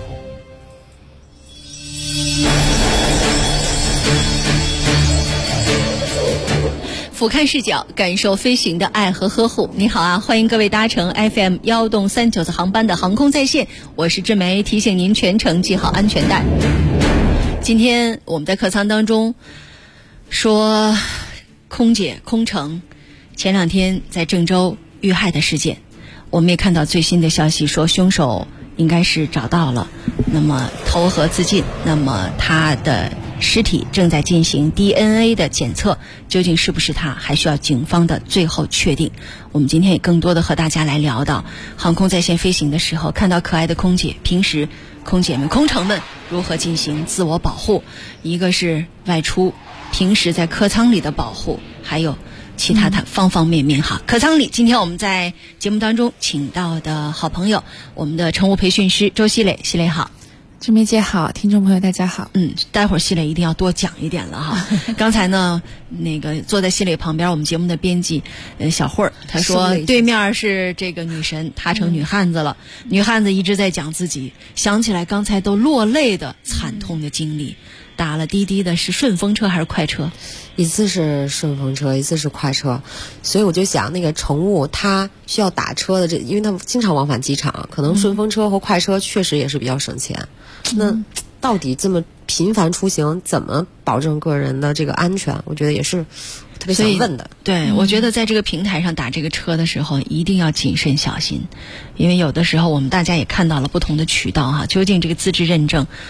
[SPEAKER 6] 俯瞰视角，感受飞行的爱和呵护。你好啊，欢迎各位搭乘 FM 1动39次航班的航空在线，我是志梅，提醒您全程系好安全带。今天我们在客舱当中说空姐空乘前2天在郑州遇害的事件，我们也看到最新的消息说凶手应该是找到了，那么投河自尽，那么他的尸体正在进行 DNA 的检测，究竟是不是他，还需要警方的最后确定。我们今天也更多的和大家来聊到航空在线飞行的时候，看到可爱的空姐，平时空姐们空乘们如何进行自我保护，一个是外出平时在客舱里的保护，还有其他的方方面面哈。客舱里，今天我们在节目当中请到的好朋友，我们的乘务培训师周希磊，希磊好。
[SPEAKER 15] 志梅姐好，听众朋友大家好。
[SPEAKER 6] 待会儿希磊一定要多讲一点了哈。刚才呢，那个坐在希磊旁边，我们节目的编辑小慧儿，她说对面是这个女神，她成女汉子了。女汉子一直在讲自己想起来刚才都落泪的惨痛的经历。打了滴滴的是顺风车还是快车？
[SPEAKER 16] 一次是顺风车，一次是快车，所以我就想那个乘务他需要打车的因为他经常往返机场，可能顺风车和快车确实也是比较省钱。那到底这么频繁出行，怎么保证个人的这个安全？我觉得也是特别想问的。
[SPEAKER 6] 对，我觉得在这个平台上打这个车的时候，一定要谨慎小心，因为有的时候我们大家也看到了不同的渠道哈，究竟这个资质认证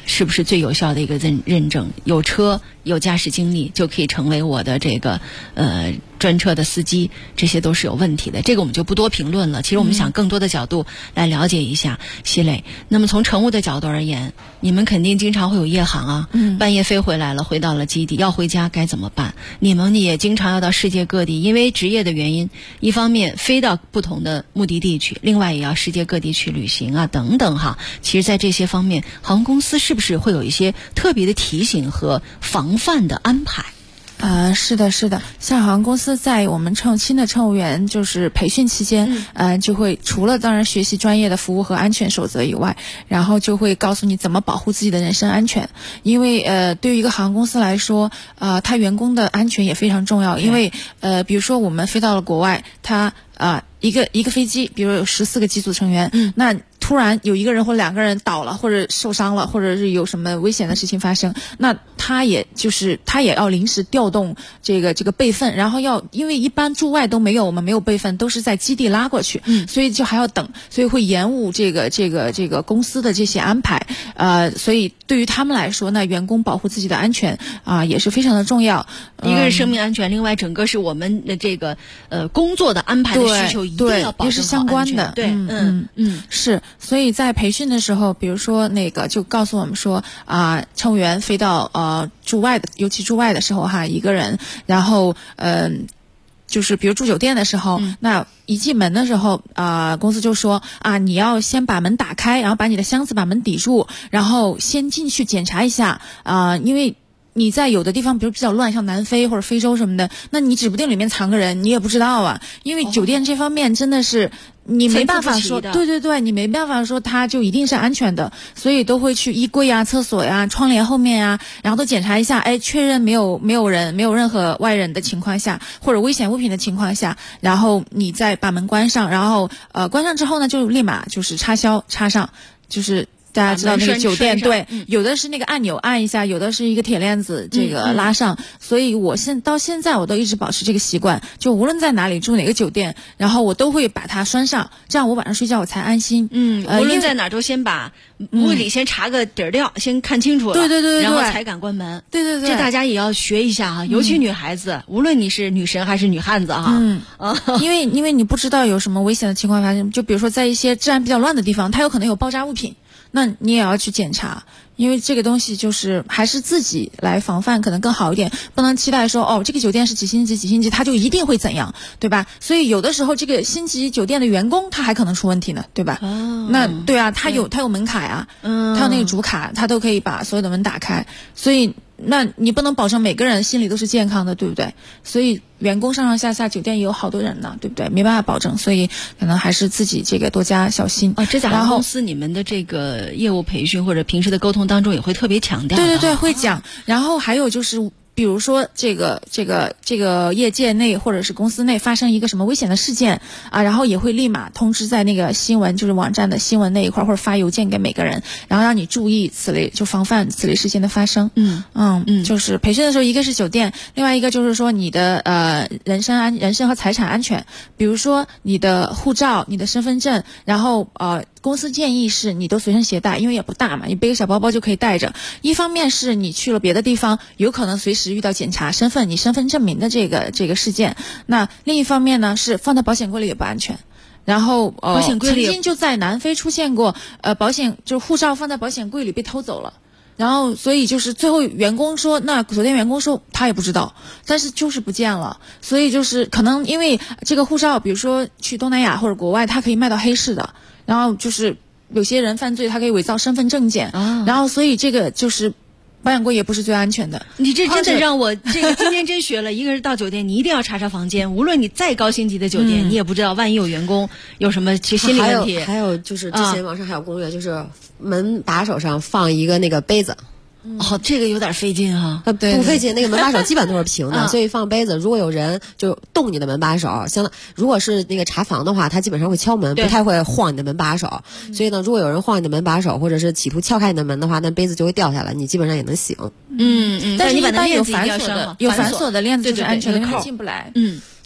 [SPEAKER 6] 是不是最有效的一个认证？有车有驾驶经历就可以成为我的这个专车的司机，这些都是有问题的。这个我们就不多评论了。其实我们想更多的角度来了解一下西磊。那么从乘务的角度而言，你们肯定经常会有夜航啊，半夜飞回来了，回到了基地，要回家该怎么办？你们也经常要到世界各地，因为职业的原因，一方面飞到不同的目的地去，另外也要世界各地去旅行啊等等哈。其实在这些方面，航空公司是不是会有一些特别的提醒和防范的安排？
[SPEAKER 15] 是的，像航空公司在我们新的乘务员就是培训期间，就会除了当然学习专业的服务和安全守则以外，然后就会告诉你怎么保护自己的人身安全。因为对于一个航空公司来说，他员工的安全也非常重要。因为比如说我们飞到了国外，他一个飞机，比如有14个机组成员，那突然有一个人或2个人倒了，或者受伤了，或者是有什么危险的事情发生，那他也要临时调动这个备份，然后因为一般驻外都没有，我们没有备份，都是在基地拉过去，所以就还要等，所以会延误这个公司的这些安排。所以对于他们来说，那员工保护自己的安全也是非常的重要。
[SPEAKER 6] 一个是生命安全，另外整个是我们的这个工作的安排的需求一定要保证好安全。
[SPEAKER 15] 也是相关的。对，是。所以在培训的时候，比如说就告诉我们说乘务员飞到驻外的，尤其驻外的时候哈，一个人，然后就是比如住酒店的时候，那一进门的时候公司就说你要先把门打开，然后把你的箱子把门抵住，然后先进去检查一下因为你在有的地方比如比较乱，像南非或者非洲什么的，那你指不定里面藏个人，你也不知道啊。因为酒店这方面真的是你没办法说，对，你没办法说它就一定是安全的，所以都会去衣柜厕所窗帘后面然后都检查一下，确认没有人，没有任何外人的情况下，或者危险物品的情况下，然后你再把门关上，然后关上之后呢，就立马就是插销插上，就是大家知道那个酒店对，有的是那个按钮按一下，有的是一个铁链子这个拉上，所以我到现在我都一直保持这个习惯，就无论在哪里住哪个酒店，然后我都会把它拴上，这样我晚上睡觉我才安心。
[SPEAKER 6] 无论在哪儿都先把屋里先查个底儿掉，先看清楚了，对，然后才敢关门。对，这大家也要学一下尤其女孩子，无论你是女神还是女汉子
[SPEAKER 15] 因为你不知道有什么危险的情况发生，就比如说在一些治安比较乱的地方，它有可能有爆炸物品。那你也要去检查，因为这个东西就是还是自己来防范可能更好一点，不能期待说这个酒店是几星级它就一定会怎样，对吧？所以有的时候这个星级酒店的员工他还可能出问题呢，对吧？那对啊，他有门卡他有那个主卡，他都可以把所有的门打开，所以那你不能保证每个人心里都是健康的，对不对？所以员工上下酒店也有好多人呢，对不对？没办法保证，所以可能还是自己这个多加小心。
[SPEAKER 6] 这在航空公司你们的这个业务培训或者平时的沟通当中也会特别强调。
[SPEAKER 15] 对，会讲。然后还有就是比如说这个业界内或者是公司内发生一个什么危险的事件然后也会立马通知在那个新闻就是网站的新闻那一块，或者发邮件给每个人，然后让你注意此类，就防范此类事件的发生。就是培训的时候，一个是酒店，另外一个就是说你的人身和财产安全，比如说你的护照、你的身份证，然后公司建议是你都随身携带，因为也不大嘛，你背个小包包就可以带着。一方面是你去了别的地方，有可能随时遇到检查你身份证明的这个事件。那另一方面呢，是放在保险柜里也不安全。然后保险柜里曾经就在南非出现过就是护照放在保险柜里被偷走了。然后所以就是最后员工说，那酒店员工说他也不知道，但是就是不见了。所以就是可能因为这个护照比如说去东南亚或者国外它可以卖到黑市的，然后就是有些人犯罪他可以伪造身份证件然后所以这个就是保险柜也不是最安全的。
[SPEAKER 6] 你这真的让我这个今天真学了，一个是到酒店你一定要查查房间，无论你再高星级的酒店你也不知道万一有员工有什么心理问题。
[SPEAKER 16] 还有就是之前网上还有攻略，就是门把手上放一个那个杯子。
[SPEAKER 6] 这个有点费劲
[SPEAKER 16] 不费劲，那个门把手基本都是平的所以放杯子，如果有人就动你的门把手，如果是那个查房的话，他基本上会敲门，不太会晃你的门把手所以呢，如果有人晃你的门把手，或者是企图撬开你的门的话，那杯子就会掉下来，你基本上也能醒。
[SPEAKER 15] 但是一般有反锁的链子就是安全的，进不来。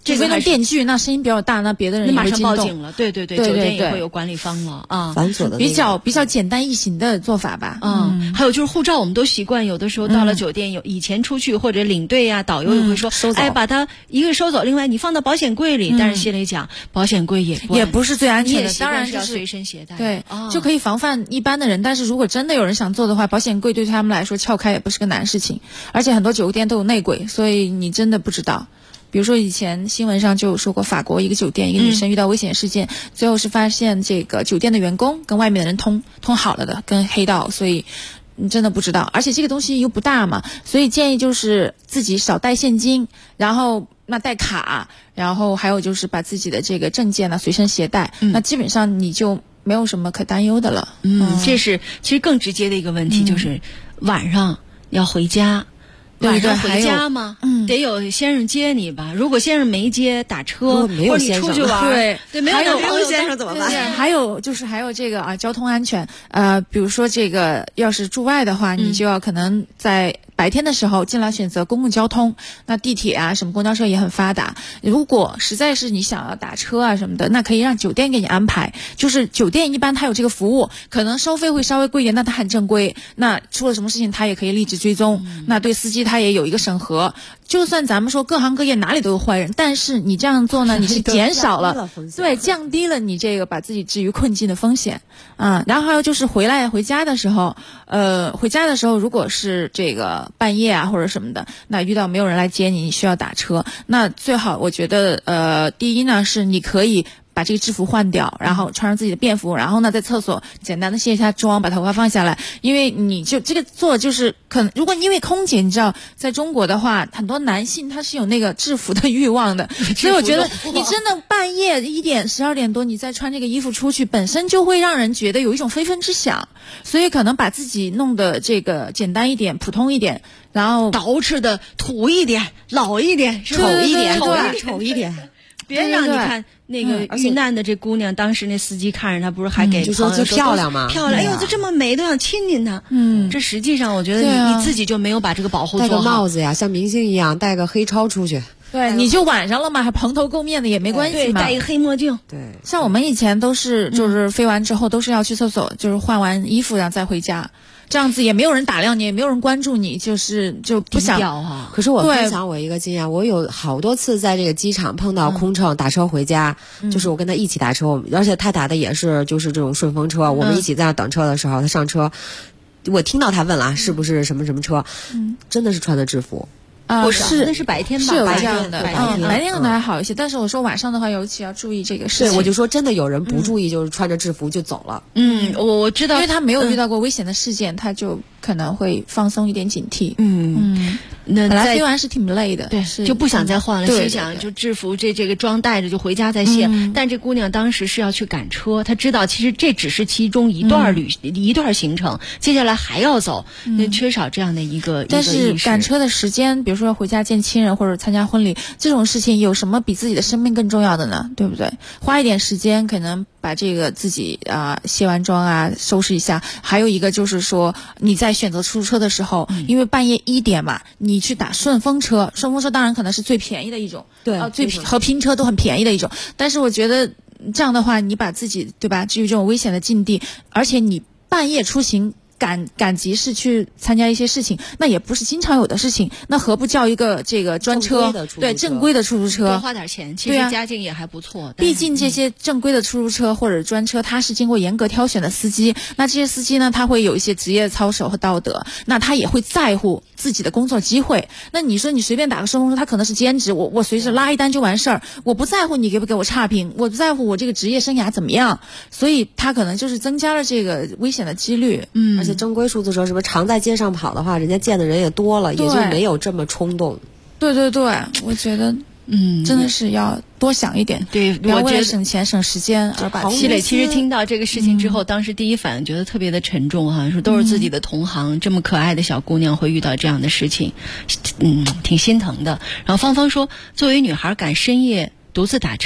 [SPEAKER 15] 除非弄电锯，那声音比较大，那别的人也
[SPEAKER 6] 马上
[SPEAKER 15] 会惊动
[SPEAKER 6] 报警了。对，酒店也会有管理方了啊。
[SPEAKER 16] 繁琐的
[SPEAKER 15] 比较简单易行的做法吧。
[SPEAKER 6] 还有就是护照，我们都习惯，有的时候到了酒店，以前出去或者领队呀、导游也会说，把它一个收走，另外你放到保险柜里。但是心里讲，保险柜也
[SPEAKER 15] 不是最安全的，当然
[SPEAKER 6] 是要随身携带。
[SPEAKER 15] 对，就可以防范一般的人。但是如果真的有人想做的话，保险柜对他们来说撬开也不是个难事情，而且很多酒店都有内鬼，所以你真的不知道。比如说以前新闻上就有说过，法国一个酒店一个女生遇到危险事件，最后是发现这个酒店的员工跟外面的人通好了的，跟黑道，所以你真的不知道。而且这个东西又不大嘛，所以建议就是自己少带现金，然后带卡，然后还有就是把自己的这个证件呢随身携带，那基本上你就没有什么可担忧的了。
[SPEAKER 6] 这是其实更直接的一个问题，就是晚上要回家。晚上回家吗？得有先生接你吧。如果先生没接，打车，
[SPEAKER 16] 没有先生，
[SPEAKER 6] 或者你出去玩，对，没有
[SPEAKER 16] 先生怎么办？
[SPEAKER 15] 还有这个交通安全，比如说这个要是住外的话，你就要可能在白天的时候尽量选择公共交通，那地铁啊什么公交车也很发达。如果实在是你想要打车啊什么的，那可以让酒店给你安排，就是酒店一般它有这个服务，可能收费会稍微贵一点，那它很正规，那出了什么事情它也可以立即追踪，那对司机他也有一个审核。就算咱们说各行各业哪里都有坏人，但是你这样做呢，你是减少了对，降低了你这个把自己置于困境的风险啊。然后还有就是回家的时候，如果是这个半夜啊或者什么的，那遇到没有人来接你，你需要打车，那最好我觉得第一呢是你可以把这个制服换掉，然后穿上自己的便服，然后呢在厕所简单的卸一下妆，把头发放下来，因为你就这个做就是可能，如果因为空姐你知道在中国的话，很多男性他是有那个制服的欲望的，所以我觉得你真的半夜1点12点多你再穿这个衣服出去，本身就会让人觉得有一种非分之想，所以可能把自己弄得这个简单一点，普通一点，然后
[SPEAKER 6] 捯饬的土一点，老一点，
[SPEAKER 16] 丑一点。
[SPEAKER 6] 别让你看那个遇难的这姑娘，当时那司机看着她，不是还给
[SPEAKER 16] 就说这漂亮吗？
[SPEAKER 6] 漂亮，哎呦，就这么美，都想亲亲她。这实际上我觉得你自己就没有把这个保护做好。
[SPEAKER 16] 戴个帽子呀，像明星一样戴个黑超出去。
[SPEAKER 15] 对，你就晚上了嘛，还蓬头垢面的也没关系嘛。
[SPEAKER 6] 戴一个黑墨镜。
[SPEAKER 16] 对，
[SPEAKER 15] 像我们以前都是就是飞完之后都是要去厕所，就是换完衣服然后再回家。这样子也没有人打量你，也没有人关注你，就不想
[SPEAKER 16] 可是我分享我一个经验，我有好多次在这个机场碰到空乘打车回家，就是我跟他一起打车，而且他打的也是就是这种顺风车，我们一起在那等车的时候，他上车，我听到他问了是不是什么什么车，真的是穿的制服。
[SPEAKER 6] 是那是白天吧，
[SPEAKER 15] 是有这样的，白天可能还好一些，但是我说晚上的话，尤其要注意这个事情。
[SPEAKER 16] 对，我就说真的有人不注意，就是穿着制服就走了。
[SPEAKER 6] 我知道，
[SPEAKER 15] 因为他没有遇到过危险的事件，他就可能会放松一点警惕。
[SPEAKER 6] 那
[SPEAKER 15] 本来飞完是挺累的，
[SPEAKER 6] 对，就不想再换了，心想就制服这个装带着就回家再卸。但这姑娘当时是要去赶车，她知道其实这只是其中一段行程，接下来还要走，那缺少这样的一个。
[SPEAKER 15] 但是赶车的时间，比如说要回家见亲人或者参加婚礼这种事情，有什么比自己的生命更重要的呢？对不对？花一点时间，可能把这个自己卸完妆啊，收拾一下。还有一个就是说，你在选择出租车的时候，因为半夜1点嘛，你去打顺风车，顺风车当然可能是最便宜的一种，
[SPEAKER 16] 对，
[SPEAKER 15] 和拼车都很便宜的一种。但是我觉得这样的话，你把自己对吧，置于这种危险的境地，而且你半夜出行。赶集市去参加一些事情，那也不是经常有的事情，那何不叫一个这个专车，对，正规的出租车，
[SPEAKER 6] 多花点钱，其实家境也还不错。
[SPEAKER 15] 毕竟这些正规的出租车或者专车，它是经过严格挑选的司机，那这些司机呢，他会有一些职业操守和道德，那他也会在乎自己的工作机会。那你说你随便打个顺风车，他可能是兼职，我随时拉一单就完事儿，我不在乎你给不给我差评，我不在乎我这个职业生涯怎么样，所以他可能就是增加了这个危险的几率。
[SPEAKER 16] 而且正规出租车什么常在街上跑的话，人家见的人也多了，也就没有这么冲动。
[SPEAKER 15] 对，我觉得真的是要多想一点，
[SPEAKER 6] 对，
[SPEAKER 15] 不要为了省钱省时间而把
[SPEAKER 6] 积累。其实听到这个事情之后，当时第一反应觉得特别的沉重哈，说都是自己的同行，这么可爱的小姑娘会遇到这样的事情，挺心疼的。然后芳芳说，作为女孩赶深夜独自打车，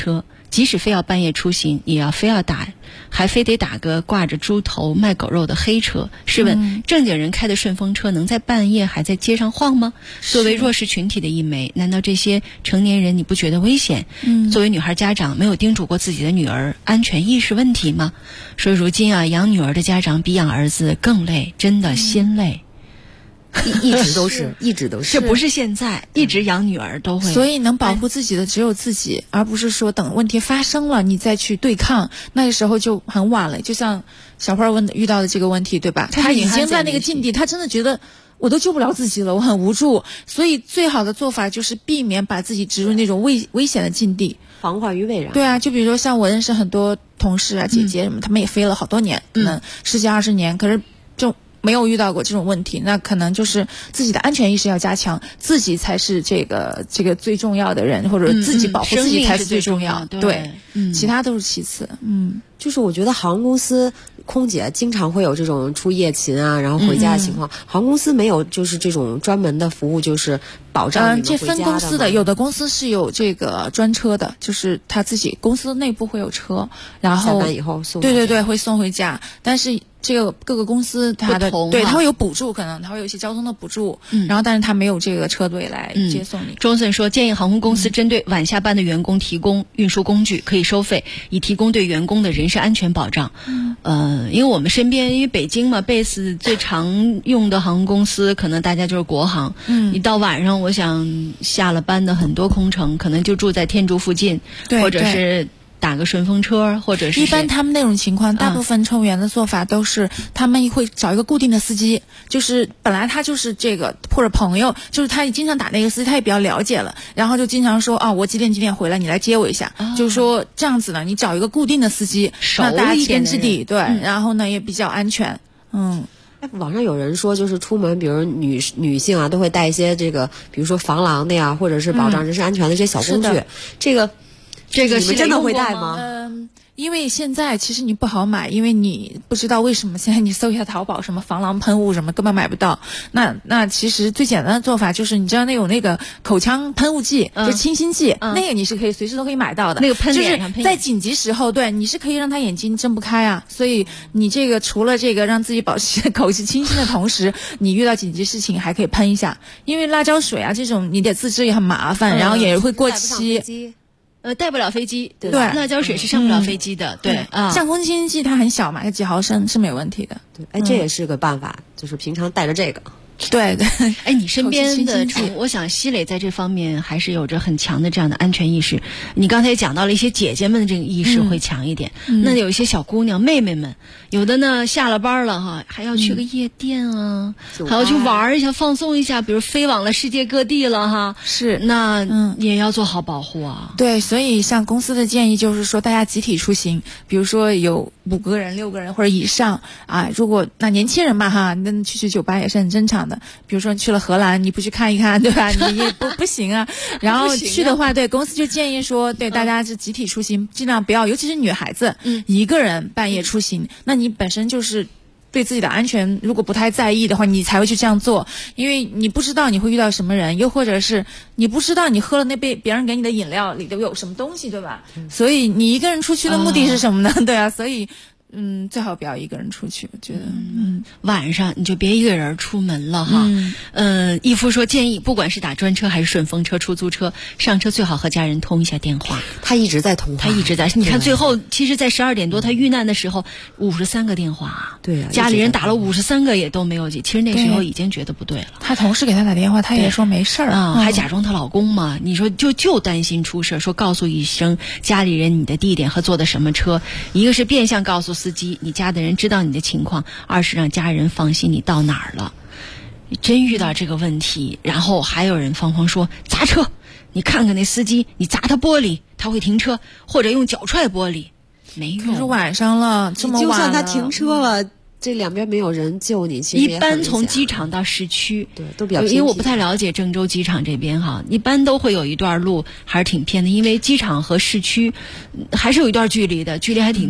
[SPEAKER 6] 即使非要半夜出行，也要还非得打个挂着猪头卖狗肉的黑车。试问，正经人开的顺风车能在半夜还在街上晃吗？作为弱势群体的一枚，难道这些成年人你不觉得危险？作为女孩家长，没有叮嘱过自己的女儿安全意识问题吗？说如今啊，养女儿的家长比养儿子更累，真的心累。
[SPEAKER 16] 一直都是，
[SPEAKER 6] 这不是现在，一直养女儿都会。
[SPEAKER 15] 所以能保护自己的只有自己，而不是说等问题发生了你再去对抗，那个时候就很晚了。就像小慧遇到的这个问题，对吧？她已经在那个境地，她真的觉得我都救不了自己了，我很无助。所以最好的做法就是避免把自己植入那种危险的境地，
[SPEAKER 16] 防患于未然。
[SPEAKER 15] 对啊，就比如说像我认识很多同事啊、姐姐什么，他们也飞了好多年，可能10几20年，可是就没有遇到过这种问题。那可能就是自己的安全意识要加强，自己才是这个最重要的人，或者自己保护自己才是最重要。对，其他都是其次。
[SPEAKER 16] 就是我觉得航空公司空姐经常会有这种出夜勤啊，然后回家的情况。航空公司没有就是这种专门的服务，就是保障你们回家的吗？
[SPEAKER 15] 这分公司的，有的公司是有这个专车的，就是他自己公司内部会有车，然后
[SPEAKER 16] 下班以后送。
[SPEAKER 15] 对，会送回家。但是这个各个公司它的对它会有补助，可能它会有一些交通的补助，然后但是它没有这个车队来接送你。
[SPEAKER 6] Johnson 说，建议航空公司针对晚下班的员工提供运输工具，可以收费，以提供对员工的人身安全保障。因为我们身边，因为北京嘛，base 最常用的航空公司可能大家就是国航。一到晚上，我想下了班的很多空乘可能就住在天竺附近，或者是打个顺风车，或者是
[SPEAKER 15] 一般他们那种情况，大部分乘务员的做法都是他们会找一个固定的司机，就是本来他就是这个或者朋友，就是他经常打那个司机，他也比较了解了，然后就经常说我几点回来，你来接我一下，就是说这样子呢，你找一个固定的司机，让大家天知地，对，然后呢也比较安全。
[SPEAKER 16] 网上有人说，就是出门，比如女性啊，都会带一些这个，比如说防狼的呀，或者是保障人身安全的这些小工具。这个你们真的会带吗？
[SPEAKER 15] 因为现在其实你不好买，因为你不知道为什么现在你搜一下淘宝什么防狼喷雾什么根本买不到。那其实最简单的做法就是你知道那个口腔喷雾剂，就清新剂，那个你是可以随时都可以买到的。
[SPEAKER 6] 那个喷脸上
[SPEAKER 15] 就是在紧急时候，对，你是可以让他眼睛睁不开啊。所以你这个除了这个让自己保持口气清新的同时，你遇到紧急事情还可以喷一下，因为辣椒水啊这种你得自制也很麻烦，然后也会过期。
[SPEAKER 6] 带不了飞机，对，辣椒水是上不了飞机的，对啊。
[SPEAKER 15] 像空气清新剂它很小嘛，几毫升是没问题的。
[SPEAKER 16] 对，这也是个办法，就是平常带着这个。
[SPEAKER 15] 对，
[SPEAKER 6] 你身边的我想西磊在这方面还是有着很强的这样的安全意识。你刚才也讲到了一些姐姐们的这个意识会强一点，那有一些小姑娘妹妹们，有的呢下了班了哈，还要去个夜店啊，还要去玩一下放松一下，比如飞往了世界各地了哈。
[SPEAKER 15] 是，
[SPEAKER 6] 那也要做好保护啊。
[SPEAKER 15] 对，所以像公司的建议就是说，大家集体出行，比如说有5个人、6个人或者以上啊。如果那年轻人嘛哈，那去酒吧也是很正常的。比如说你去了荷兰，你不去看一看，对吧？你也不行啊。然后去的话，对，公司就建议说，对大家是集体出行，尽量不要，尤其是女孩子，一个人半夜出行，那你本身就是对自己的安全如果不太在意的话，你才会去这样做，因为你不知道你会遇到什么人，又或者是你不知道你喝了那杯别人给你的饮料里头有什么东西，对吧？所以你一个人出去的目的是什么呢？对啊，所以最好不要一个人出去，我觉得
[SPEAKER 6] 晚上你就别一个人出门了哈。义夫说建议不管是打专车还是顺风车、出租车，上车最好和家人通一下电话。
[SPEAKER 16] 他一直在通话，
[SPEAKER 6] 你看最后其实在12点多他遇难的时候53个电话，
[SPEAKER 16] 对啊，
[SPEAKER 6] 家里人打了53个也都没有接，其实那时候已经觉得不对了。
[SPEAKER 15] 他同事给他打电话，他也说没事儿
[SPEAKER 6] 啊，还假装她老公嘛。你说就担心出事，说告诉一声家里人你的地点和坐的什么车，一个是变相告诉司机你家的人知道你的情况，二是让家人放心你到哪儿了。真遇到这个问题，然后还有人慌慌说砸车，你看看那司机，你砸他玻璃他会停车，或者用脚踹玻璃，没用。
[SPEAKER 15] 可是晚上了，这么晚了，
[SPEAKER 16] 就算他停车了，这两边没有人救你，其实
[SPEAKER 6] 一般从机场到市区，
[SPEAKER 16] 对，都比较偏僻。
[SPEAKER 6] 因为我不太了解郑州机场这边哈，一般都会有一段路还是挺偏的，因为机场和市区还是有一段距离的，距离还挺大。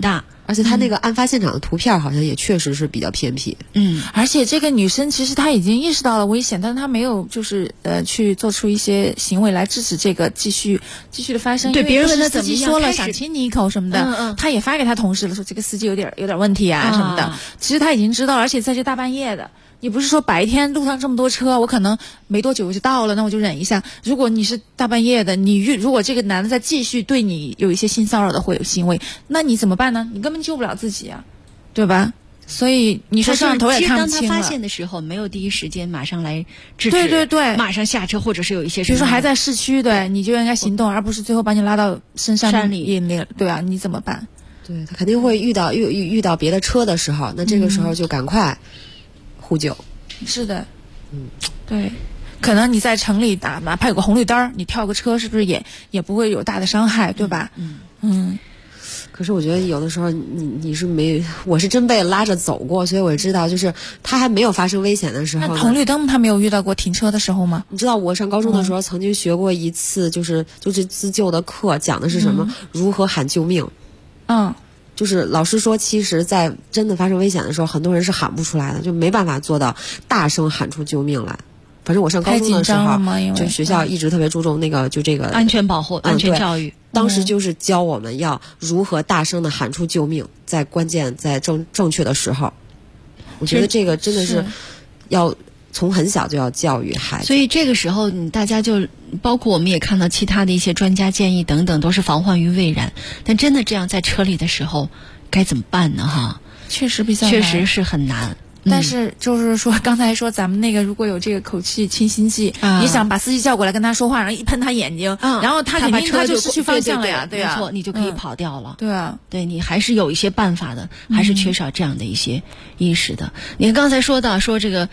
[SPEAKER 16] 而且他那个案发现场的图片好像也确实是比较偏僻。
[SPEAKER 15] 而且这个女生其实她已经意识到了危险，但是她没有就是去做出一些行为来制止这个继续的发生。
[SPEAKER 6] 对，别人问她怎么
[SPEAKER 15] 说了想亲你一口什么的，她也发给她同事了，说这个司机有点问题啊什么的。其实她已经知道，而且在这大半夜的。你不是说白天路上这么多车，我可能没多久就到了，那我就忍一下。如果你是大半夜的，如果这个男的再继续对你有一些性骚扰的行为，那你怎么办呢？你根本救不了自己啊，对吧？所以你说摄像头也看不清了。
[SPEAKER 6] 其实当他发现的时候，没有第一时间马上来制
[SPEAKER 15] 止，对，
[SPEAKER 6] 马上下车，或者是有一些
[SPEAKER 15] 比如说还在市区，对，你就应该行动，而不是最后把你拉到深山里，对啊，你怎么办？
[SPEAKER 16] 对，他肯定会遇到别的车的时候，那这个时候就赶快呼救。
[SPEAKER 15] 是的，对，可能你在城里哪怕有个红绿灯，你跳个车是不是也不会有大的伤害，对吧？
[SPEAKER 16] 可是我觉得有的时候我是真被拉着走过，所以我知道，就是他还没有发生危险的时候。
[SPEAKER 15] 那红绿灯他没有遇到过停车的时候吗？
[SPEAKER 16] 你知道我上高中的时候曾经学过一次，就是自救的课，讲的是什么？如何喊救命。就是老师说，其实在真的发生危险的时候，很多人是喊不出来的，就没办法做到大声喊出救命来。反正我上高中的时候，就学校一直特别注重那个就这个
[SPEAKER 6] 安全保护、安全教育。
[SPEAKER 16] 当时就是教我们要如何大声的喊出救命，在关键在正确的时候。我觉得这个真的是要从很小就要教育孩子。
[SPEAKER 6] 所以这个时候大家就包括我们也看到其他的一些专家建议等等，都是防患于未然。但真的这样在车里的时候该怎么办呢？哈，
[SPEAKER 15] 确实
[SPEAKER 6] 是很难。
[SPEAKER 15] 但是就是说，刚才说咱们那个如果有这个口气清新剂，你想把司机叫过来跟他说话，然后一喷他眼睛，然后他肯定他就失去方向了呀，对啊，
[SPEAKER 6] 没错，你就可以跑掉了。
[SPEAKER 15] 对啊，
[SPEAKER 6] 对你还是有一些办法的，还是缺少这样的一些意识的。你看刚才说到说这个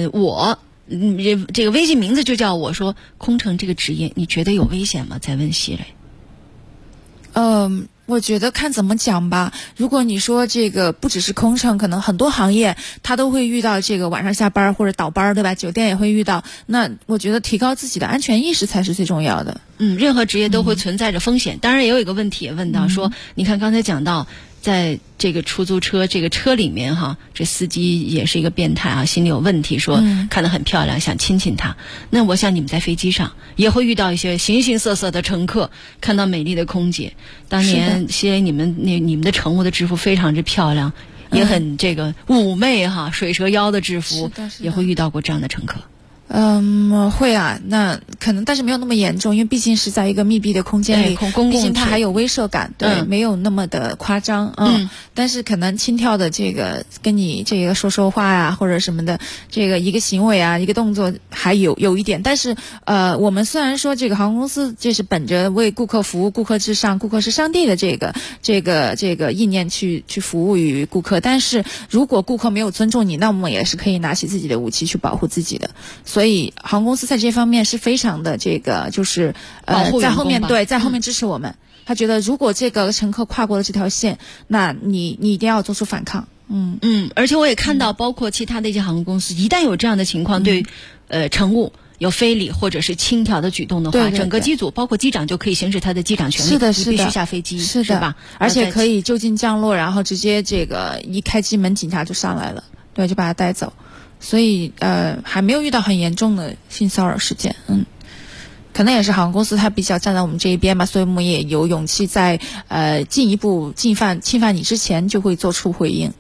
[SPEAKER 6] 这个微信名字就叫我说空乘这个职业，你觉得有危险吗？再问西磊。
[SPEAKER 15] 我觉得看怎么讲吧。如果你说这个不只是空乘，可能很多行业他都会遇到这个晚上下班或者倒班，对吧？酒店也会遇到。那我觉得提高自己的安全意识才是最重要的。
[SPEAKER 6] 任何职业都会存在着风险。当然也有一个问题也问到说，你看刚才讲到在这个出租车这个车里面哈，这司机也是一个变态啊，心里有问题，说看得很漂亮想亲亲她。那我想你们在飞机上也会遇到一些形形色色的乘客，看到美丽的空姐。当年西磊你们的乘务的制服非常之漂亮，也很这个妩媚哈，水蛇腰的制服，也会遇到过这样的乘客。
[SPEAKER 15] 会啊，那可能但是没有那么严重，因为毕竟是在一个密闭的空间里，毕竟它还有威慑感，对，没有那么的夸张，但是可能轻佻的这个跟你这个说话呀，或者什么的，这个一个行为啊，一个动作还有一点，但是我们虽然说这个航空公司这是本着为顾客服务，顾客至上，顾客是上帝的这个意念去服务于顾客，但是如果顾客没有尊重你，那我们也是可以拿起自己的武器去保护自己的。所以航空公司在这方面是非常的这个就是在后面在后面支持我们。他觉得如果这个乘客跨过了这条线，那你一定要做出反抗。
[SPEAKER 6] 而且我也看到包括其他的一些航空公司，一旦有这样的情况，对乘务有非礼或者是轻佻的举动的话，整个机组包括机长就可以行使他的机长权利，
[SPEAKER 15] 是的，
[SPEAKER 6] 你必须下飞机，
[SPEAKER 15] 是
[SPEAKER 6] 吧？
[SPEAKER 15] 而且可以就近降落，然后直接这个一开机门，警察就上来了，对，就把他带走。所以还没有遇到很严重的性骚扰事件。可能也是航空公司它比较站在我们这一边嘛，所以我们也有勇气在进一步侵犯你之前就会做出回应。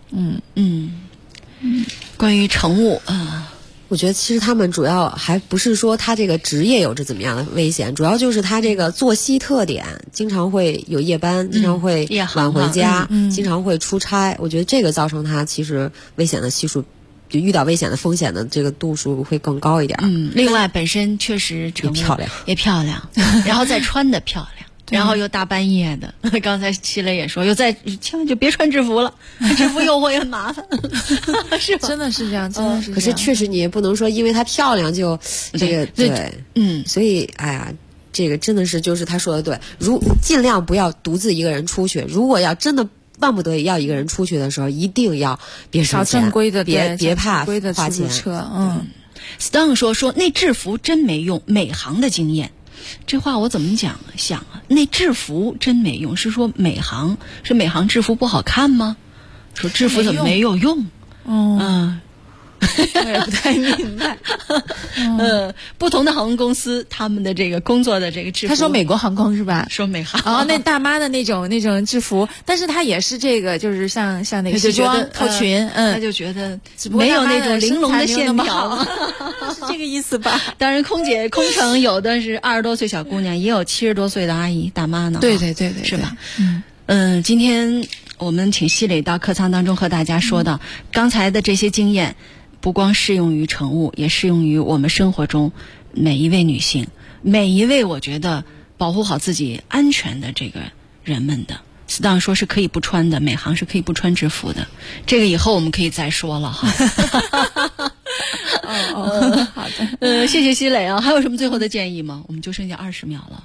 [SPEAKER 6] 关于乘务
[SPEAKER 16] 我觉得其实他们主要还不是说他这个职业有着怎么样的危险，主要就是他这个作息特点，经常会有夜班，经常会晚回家，经常会出差。我觉得这个造成他其实危险的系数，就遇到危险的风险的这个度数会更高一点。
[SPEAKER 6] 另外本身确实也漂亮，然后再穿的漂亮。然后又大半夜的，刚才齐磊也说，千万就别穿制服了，制服诱惑也很麻烦，是吧？
[SPEAKER 15] 真的是这样，真的是这样。
[SPEAKER 16] 可是确实你也不能说因为她漂亮就这个对，所以哎呀，这个真的是就是他说的对，尽量不要独自一个人出去，如果要真的万不得已要一个人出去的时候，一定要别省钱，
[SPEAKER 15] 正规的，
[SPEAKER 16] 别怕花钱。
[SPEAKER 6] Stone 说那制服真没用，美航的经验。 这话我怎么想啊？那制服真没用，是说美行制服不好看吗？说制服怎么没有用？
[SPEAKER 15] 我也不太明白。
[SPEAKER 6] 不同的航空公司他们的这个工作的这个制服，
[SPEAKER 15] 他说美国航空是吧？
[SPEAKER 6] 说美航
[SPEAKER 15] 那大妈的那种制服，但是他也是这个，就是像那个西装透裙，
[SPEAKER 6] 他就觉得没有那种玲珑的线条，
[SPEAKER 15] 是这个意思吧？
[SPEAKER 6] 当然，空乘有的是20多岁小姑娘，也有70多岁的阿姨大妈呢。
[SPEAKER 15] 对，
[SPEAKER 6] 是吧？今天我们请西磊到客舱当中和大家说到，刚才的这些经验。不光适用于乘务，也适用于我们生活中每一位女性，每一位我觉得保护好自己安全的这个人们的。适当说是可以不穿的，美行是可以不穿制服的，这个以后我们可以再说了哈。
[SPEAKER 15] 好的。
[SPEAKER 6] 谢谢西磊啊，还有什么最后的建议吗？我们就剩下20秒了。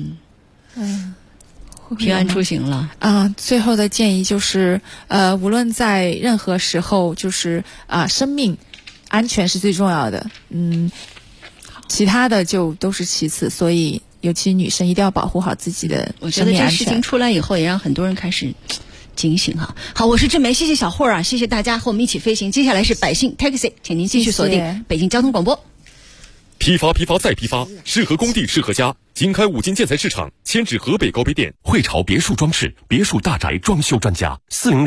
[SPEAKER 6] 平安出行了
[SPEAKER 15] 最后的建议就是无论在任何时候，就是生命安全是最重要的，其他的就都是其次，所以尤其女生一定要保护好自己的生命安全。我觉得这事情
[SPEAKER 6] 出来以后，也让很多人开始警醒哈。好，我是志梅，谢谢小慧啊，谢谢大家和我们一起飞行。接下来是百姓 Taxi， 请您继续锁定北京交通广播。
[SPEAKER 4] 批发再批发，适合工地适合家。经开五金建材市场，迁至河北高碑店。
[SPEAKER 21] 汇潮别墅装饰，别墅大宅装修专家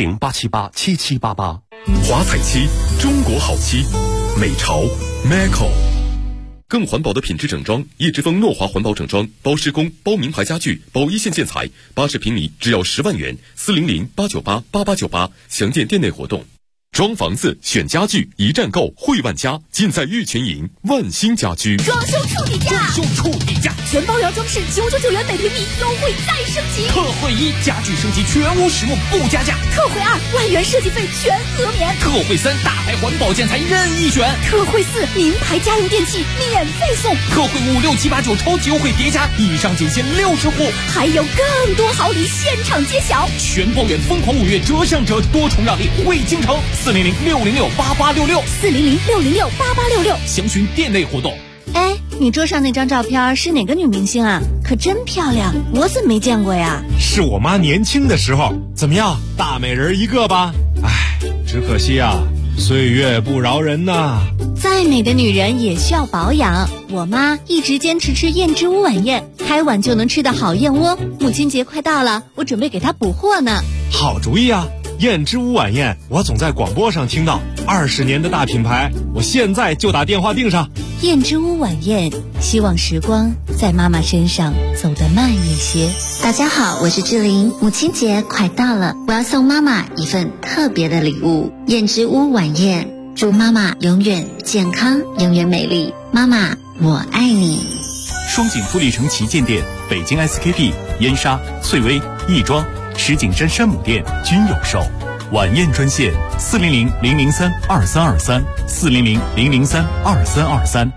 [SPEAKER 21] ，400-878-7788。
[SPEAKER 4] 华彩漆，中国好漆，美潮 Maco。更环保的品质整装，叶之峰诺华环保整装，包施工、包名牌家具、包一线建材，80平米只要10万元，400-898-8898，详见店内活动。装房子选家具，一站购汇万家，尽在玉泉营万兴家居。
[SPEAKER 18] 装修处底价，全包圆装饰999元每平米，优惠再升级。
[SPEAKER 12] 特惠1，家具升级全屋实木不加价。
[SPEAKER 18] 特惠2，万元设计费全额免。
[SPEAKER 12] 特惠3，大牌环保建材任意选。
[SPEAKER 18] 特惠4，名牌家用电器免费送。
[SPEAKER 12] 特惠5、6、7、8、9超级优惠叠加，以上仅限60户，
[SPEAKER 18] 还有更多好礼现场揭晓。
[SPEAKER 12] 全包圆疯狂5月折上折，多重让利惠京城。400-606-8866
[SPEAKER 18] 400-606-8866，
[SPEAKER 12] 详询店内活动。
[SPEAKER 7] 哎，你桌上那张照片是哪个女明星啊？可真漂亮，我怎么没见过呀？
[SPEAKER 8] 是我妈年轻的时候。怎么样，大美人一个吧？哎，只可惜啊，岁月不饶人呐。
[SPEAKER 7] 再美的女人也需要保养，我妈一直坚持吃燕之屋晚宴，开碗就能吃的好燕窝。母亲节快到了，我准备给她补货呢。
[SPEAKER 8] 好主意啊！燕之屋晚宴，我总在广播上听到，20年的大品牌，我现在就打电话订上。
[SPEAKER 7] 燕之屋晚宴，希望时光在妈妈身上走得慢一些。大家好，我是志玲，母亲节快到了，我要送妈妈一份特别的礼物——燕之屋晚宴，祝妈妈永远健康，永远美丽。妈妈，我爱你。
[SPEAKER 11] 双井富力城旗舰店、北京 SKP、燕莎、翠微、亦庄、石景山山姆店均有售。晚宴专线400-003-2323 400-003-2323。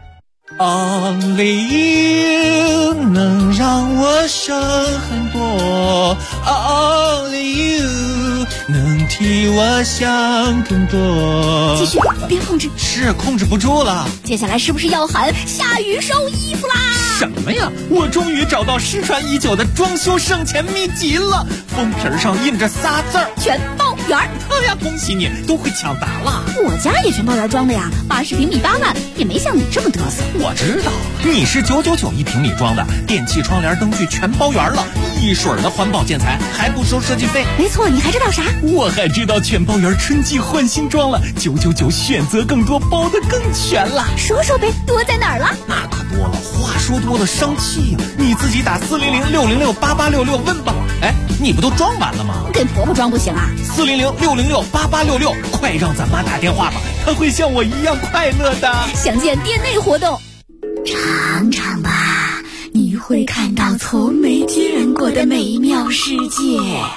[SPEAKER 12] Only you 能让我省很多 ，Only you 能替我想更多。
[SPEAKER 18] 继续，别控制，
[SPEAKER 12] 是控制不住了。
[SPEAKER 18] 接下来是不是要喊下雨收衣服啦？
[SPEAKER 12] 什么呀？我终于找到失传已久的装修省钱秘籍了，封皮上印着仨字儿：
[SPEAKER 18] 全包圆。
[SPEAKER 12] 哎呀，恭喜你，都会抢答了。
[SPEAKER 18] 我家也全包圆装的呀，80平米8万，也没像你这么嘚瑟。
[SPEAKER 12] 我知道，你是999一平米装的，电器、窗帘、灯具全包圆了，一水的环保建材，还不收设计费。
[SPEAKER 18] 没错，你还知道啥？
[SPEAKER 12] 我还知道全包圆春季换新装了，999选择更多，包得更全了。
[SPEAKER 18] 说说呗，多在哪儿了？
[SPEAKER 12] 那可多了，话说多了伤气呀。你自己打400-606-8866问吧。哎，你不都装完了吗？
[SPEAKER 18] 给婆婆装不行啊
[SPEAKER 12] ？400-606-8866，快让咱妈打电话吧，她会像我一样快乐的。
[SPEAKER 18] 详见店内活动。尝尝吧，你会看到从没见过的美妙世界。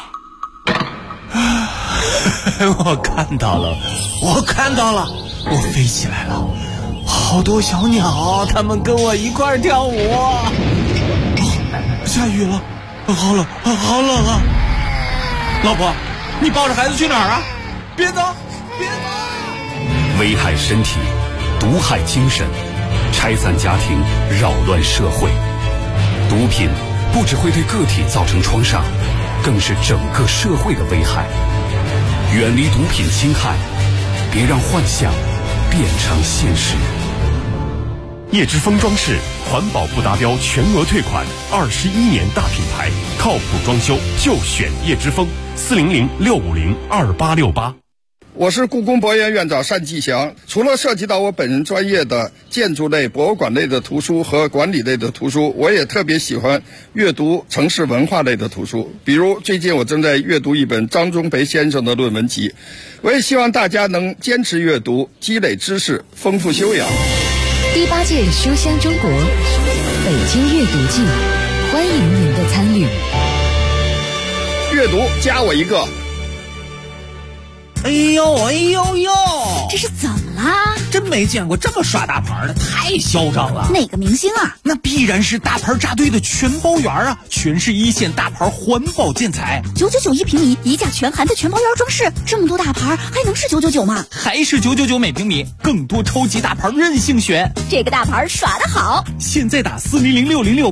[SPEAKER 12] 我看到了，我飞起来了，好多小鸟，它们跟我一块跳舞。下雨了，好冷啊！老婆，你抱着孩子去哪儿啊？别走！
[SPEAKER 21] 危害身体，毒害精神，拆散家庭，扰乱社会。
[SPEAKER 10] 毒品不只会对个体造成创伤，更是整个社会的危害。远离毒品侵害，别让幻想变成现实。
[SPEAKER 21] 叶之峰装饰环保不达标全额退款，21年大品牌，靠谱装修就选叶之峰，400-650-2868。
[SPEAKER 13] 我是故宫博物院院长单霁翔。除了涉及到我本人专业的建筑类、博物馆类的图书和管理类的图书，我也特别喜欢阅读城市文化类的图书。比如最近我正在阅读一本张忠培先生的论文集。我也希望大家能坚持阅读，积累知识，丰富修养。
[SPEAKER 1] 第8届书香中国北京阅读季，欢迎您的参与。
[SPEAKER 13] 阅读加我一个。
[SPEAKER 12] 哎呦哎呦呦，
[SPEAKER 18] 这是怎么啦？
[SPEAKER 12] 真没见过这么耍大牌的，太嚣张了。
[SPEAKER 18] 哪个明星啊？
[SPEAKER 12] 那必然是大牌扎堆的全包园啊，全是一线大牌环保建材
[SPEAKER 18] ，999一平米，一价全含的全包园装饰，这么多大牌还能是999吗？
[SPEAKER 12] 还是999每平米，更多超级大牌任性选。
[SPEAKER 18] 这个大牌耍得好，
[SPEAKER 12] 现在打400-606-888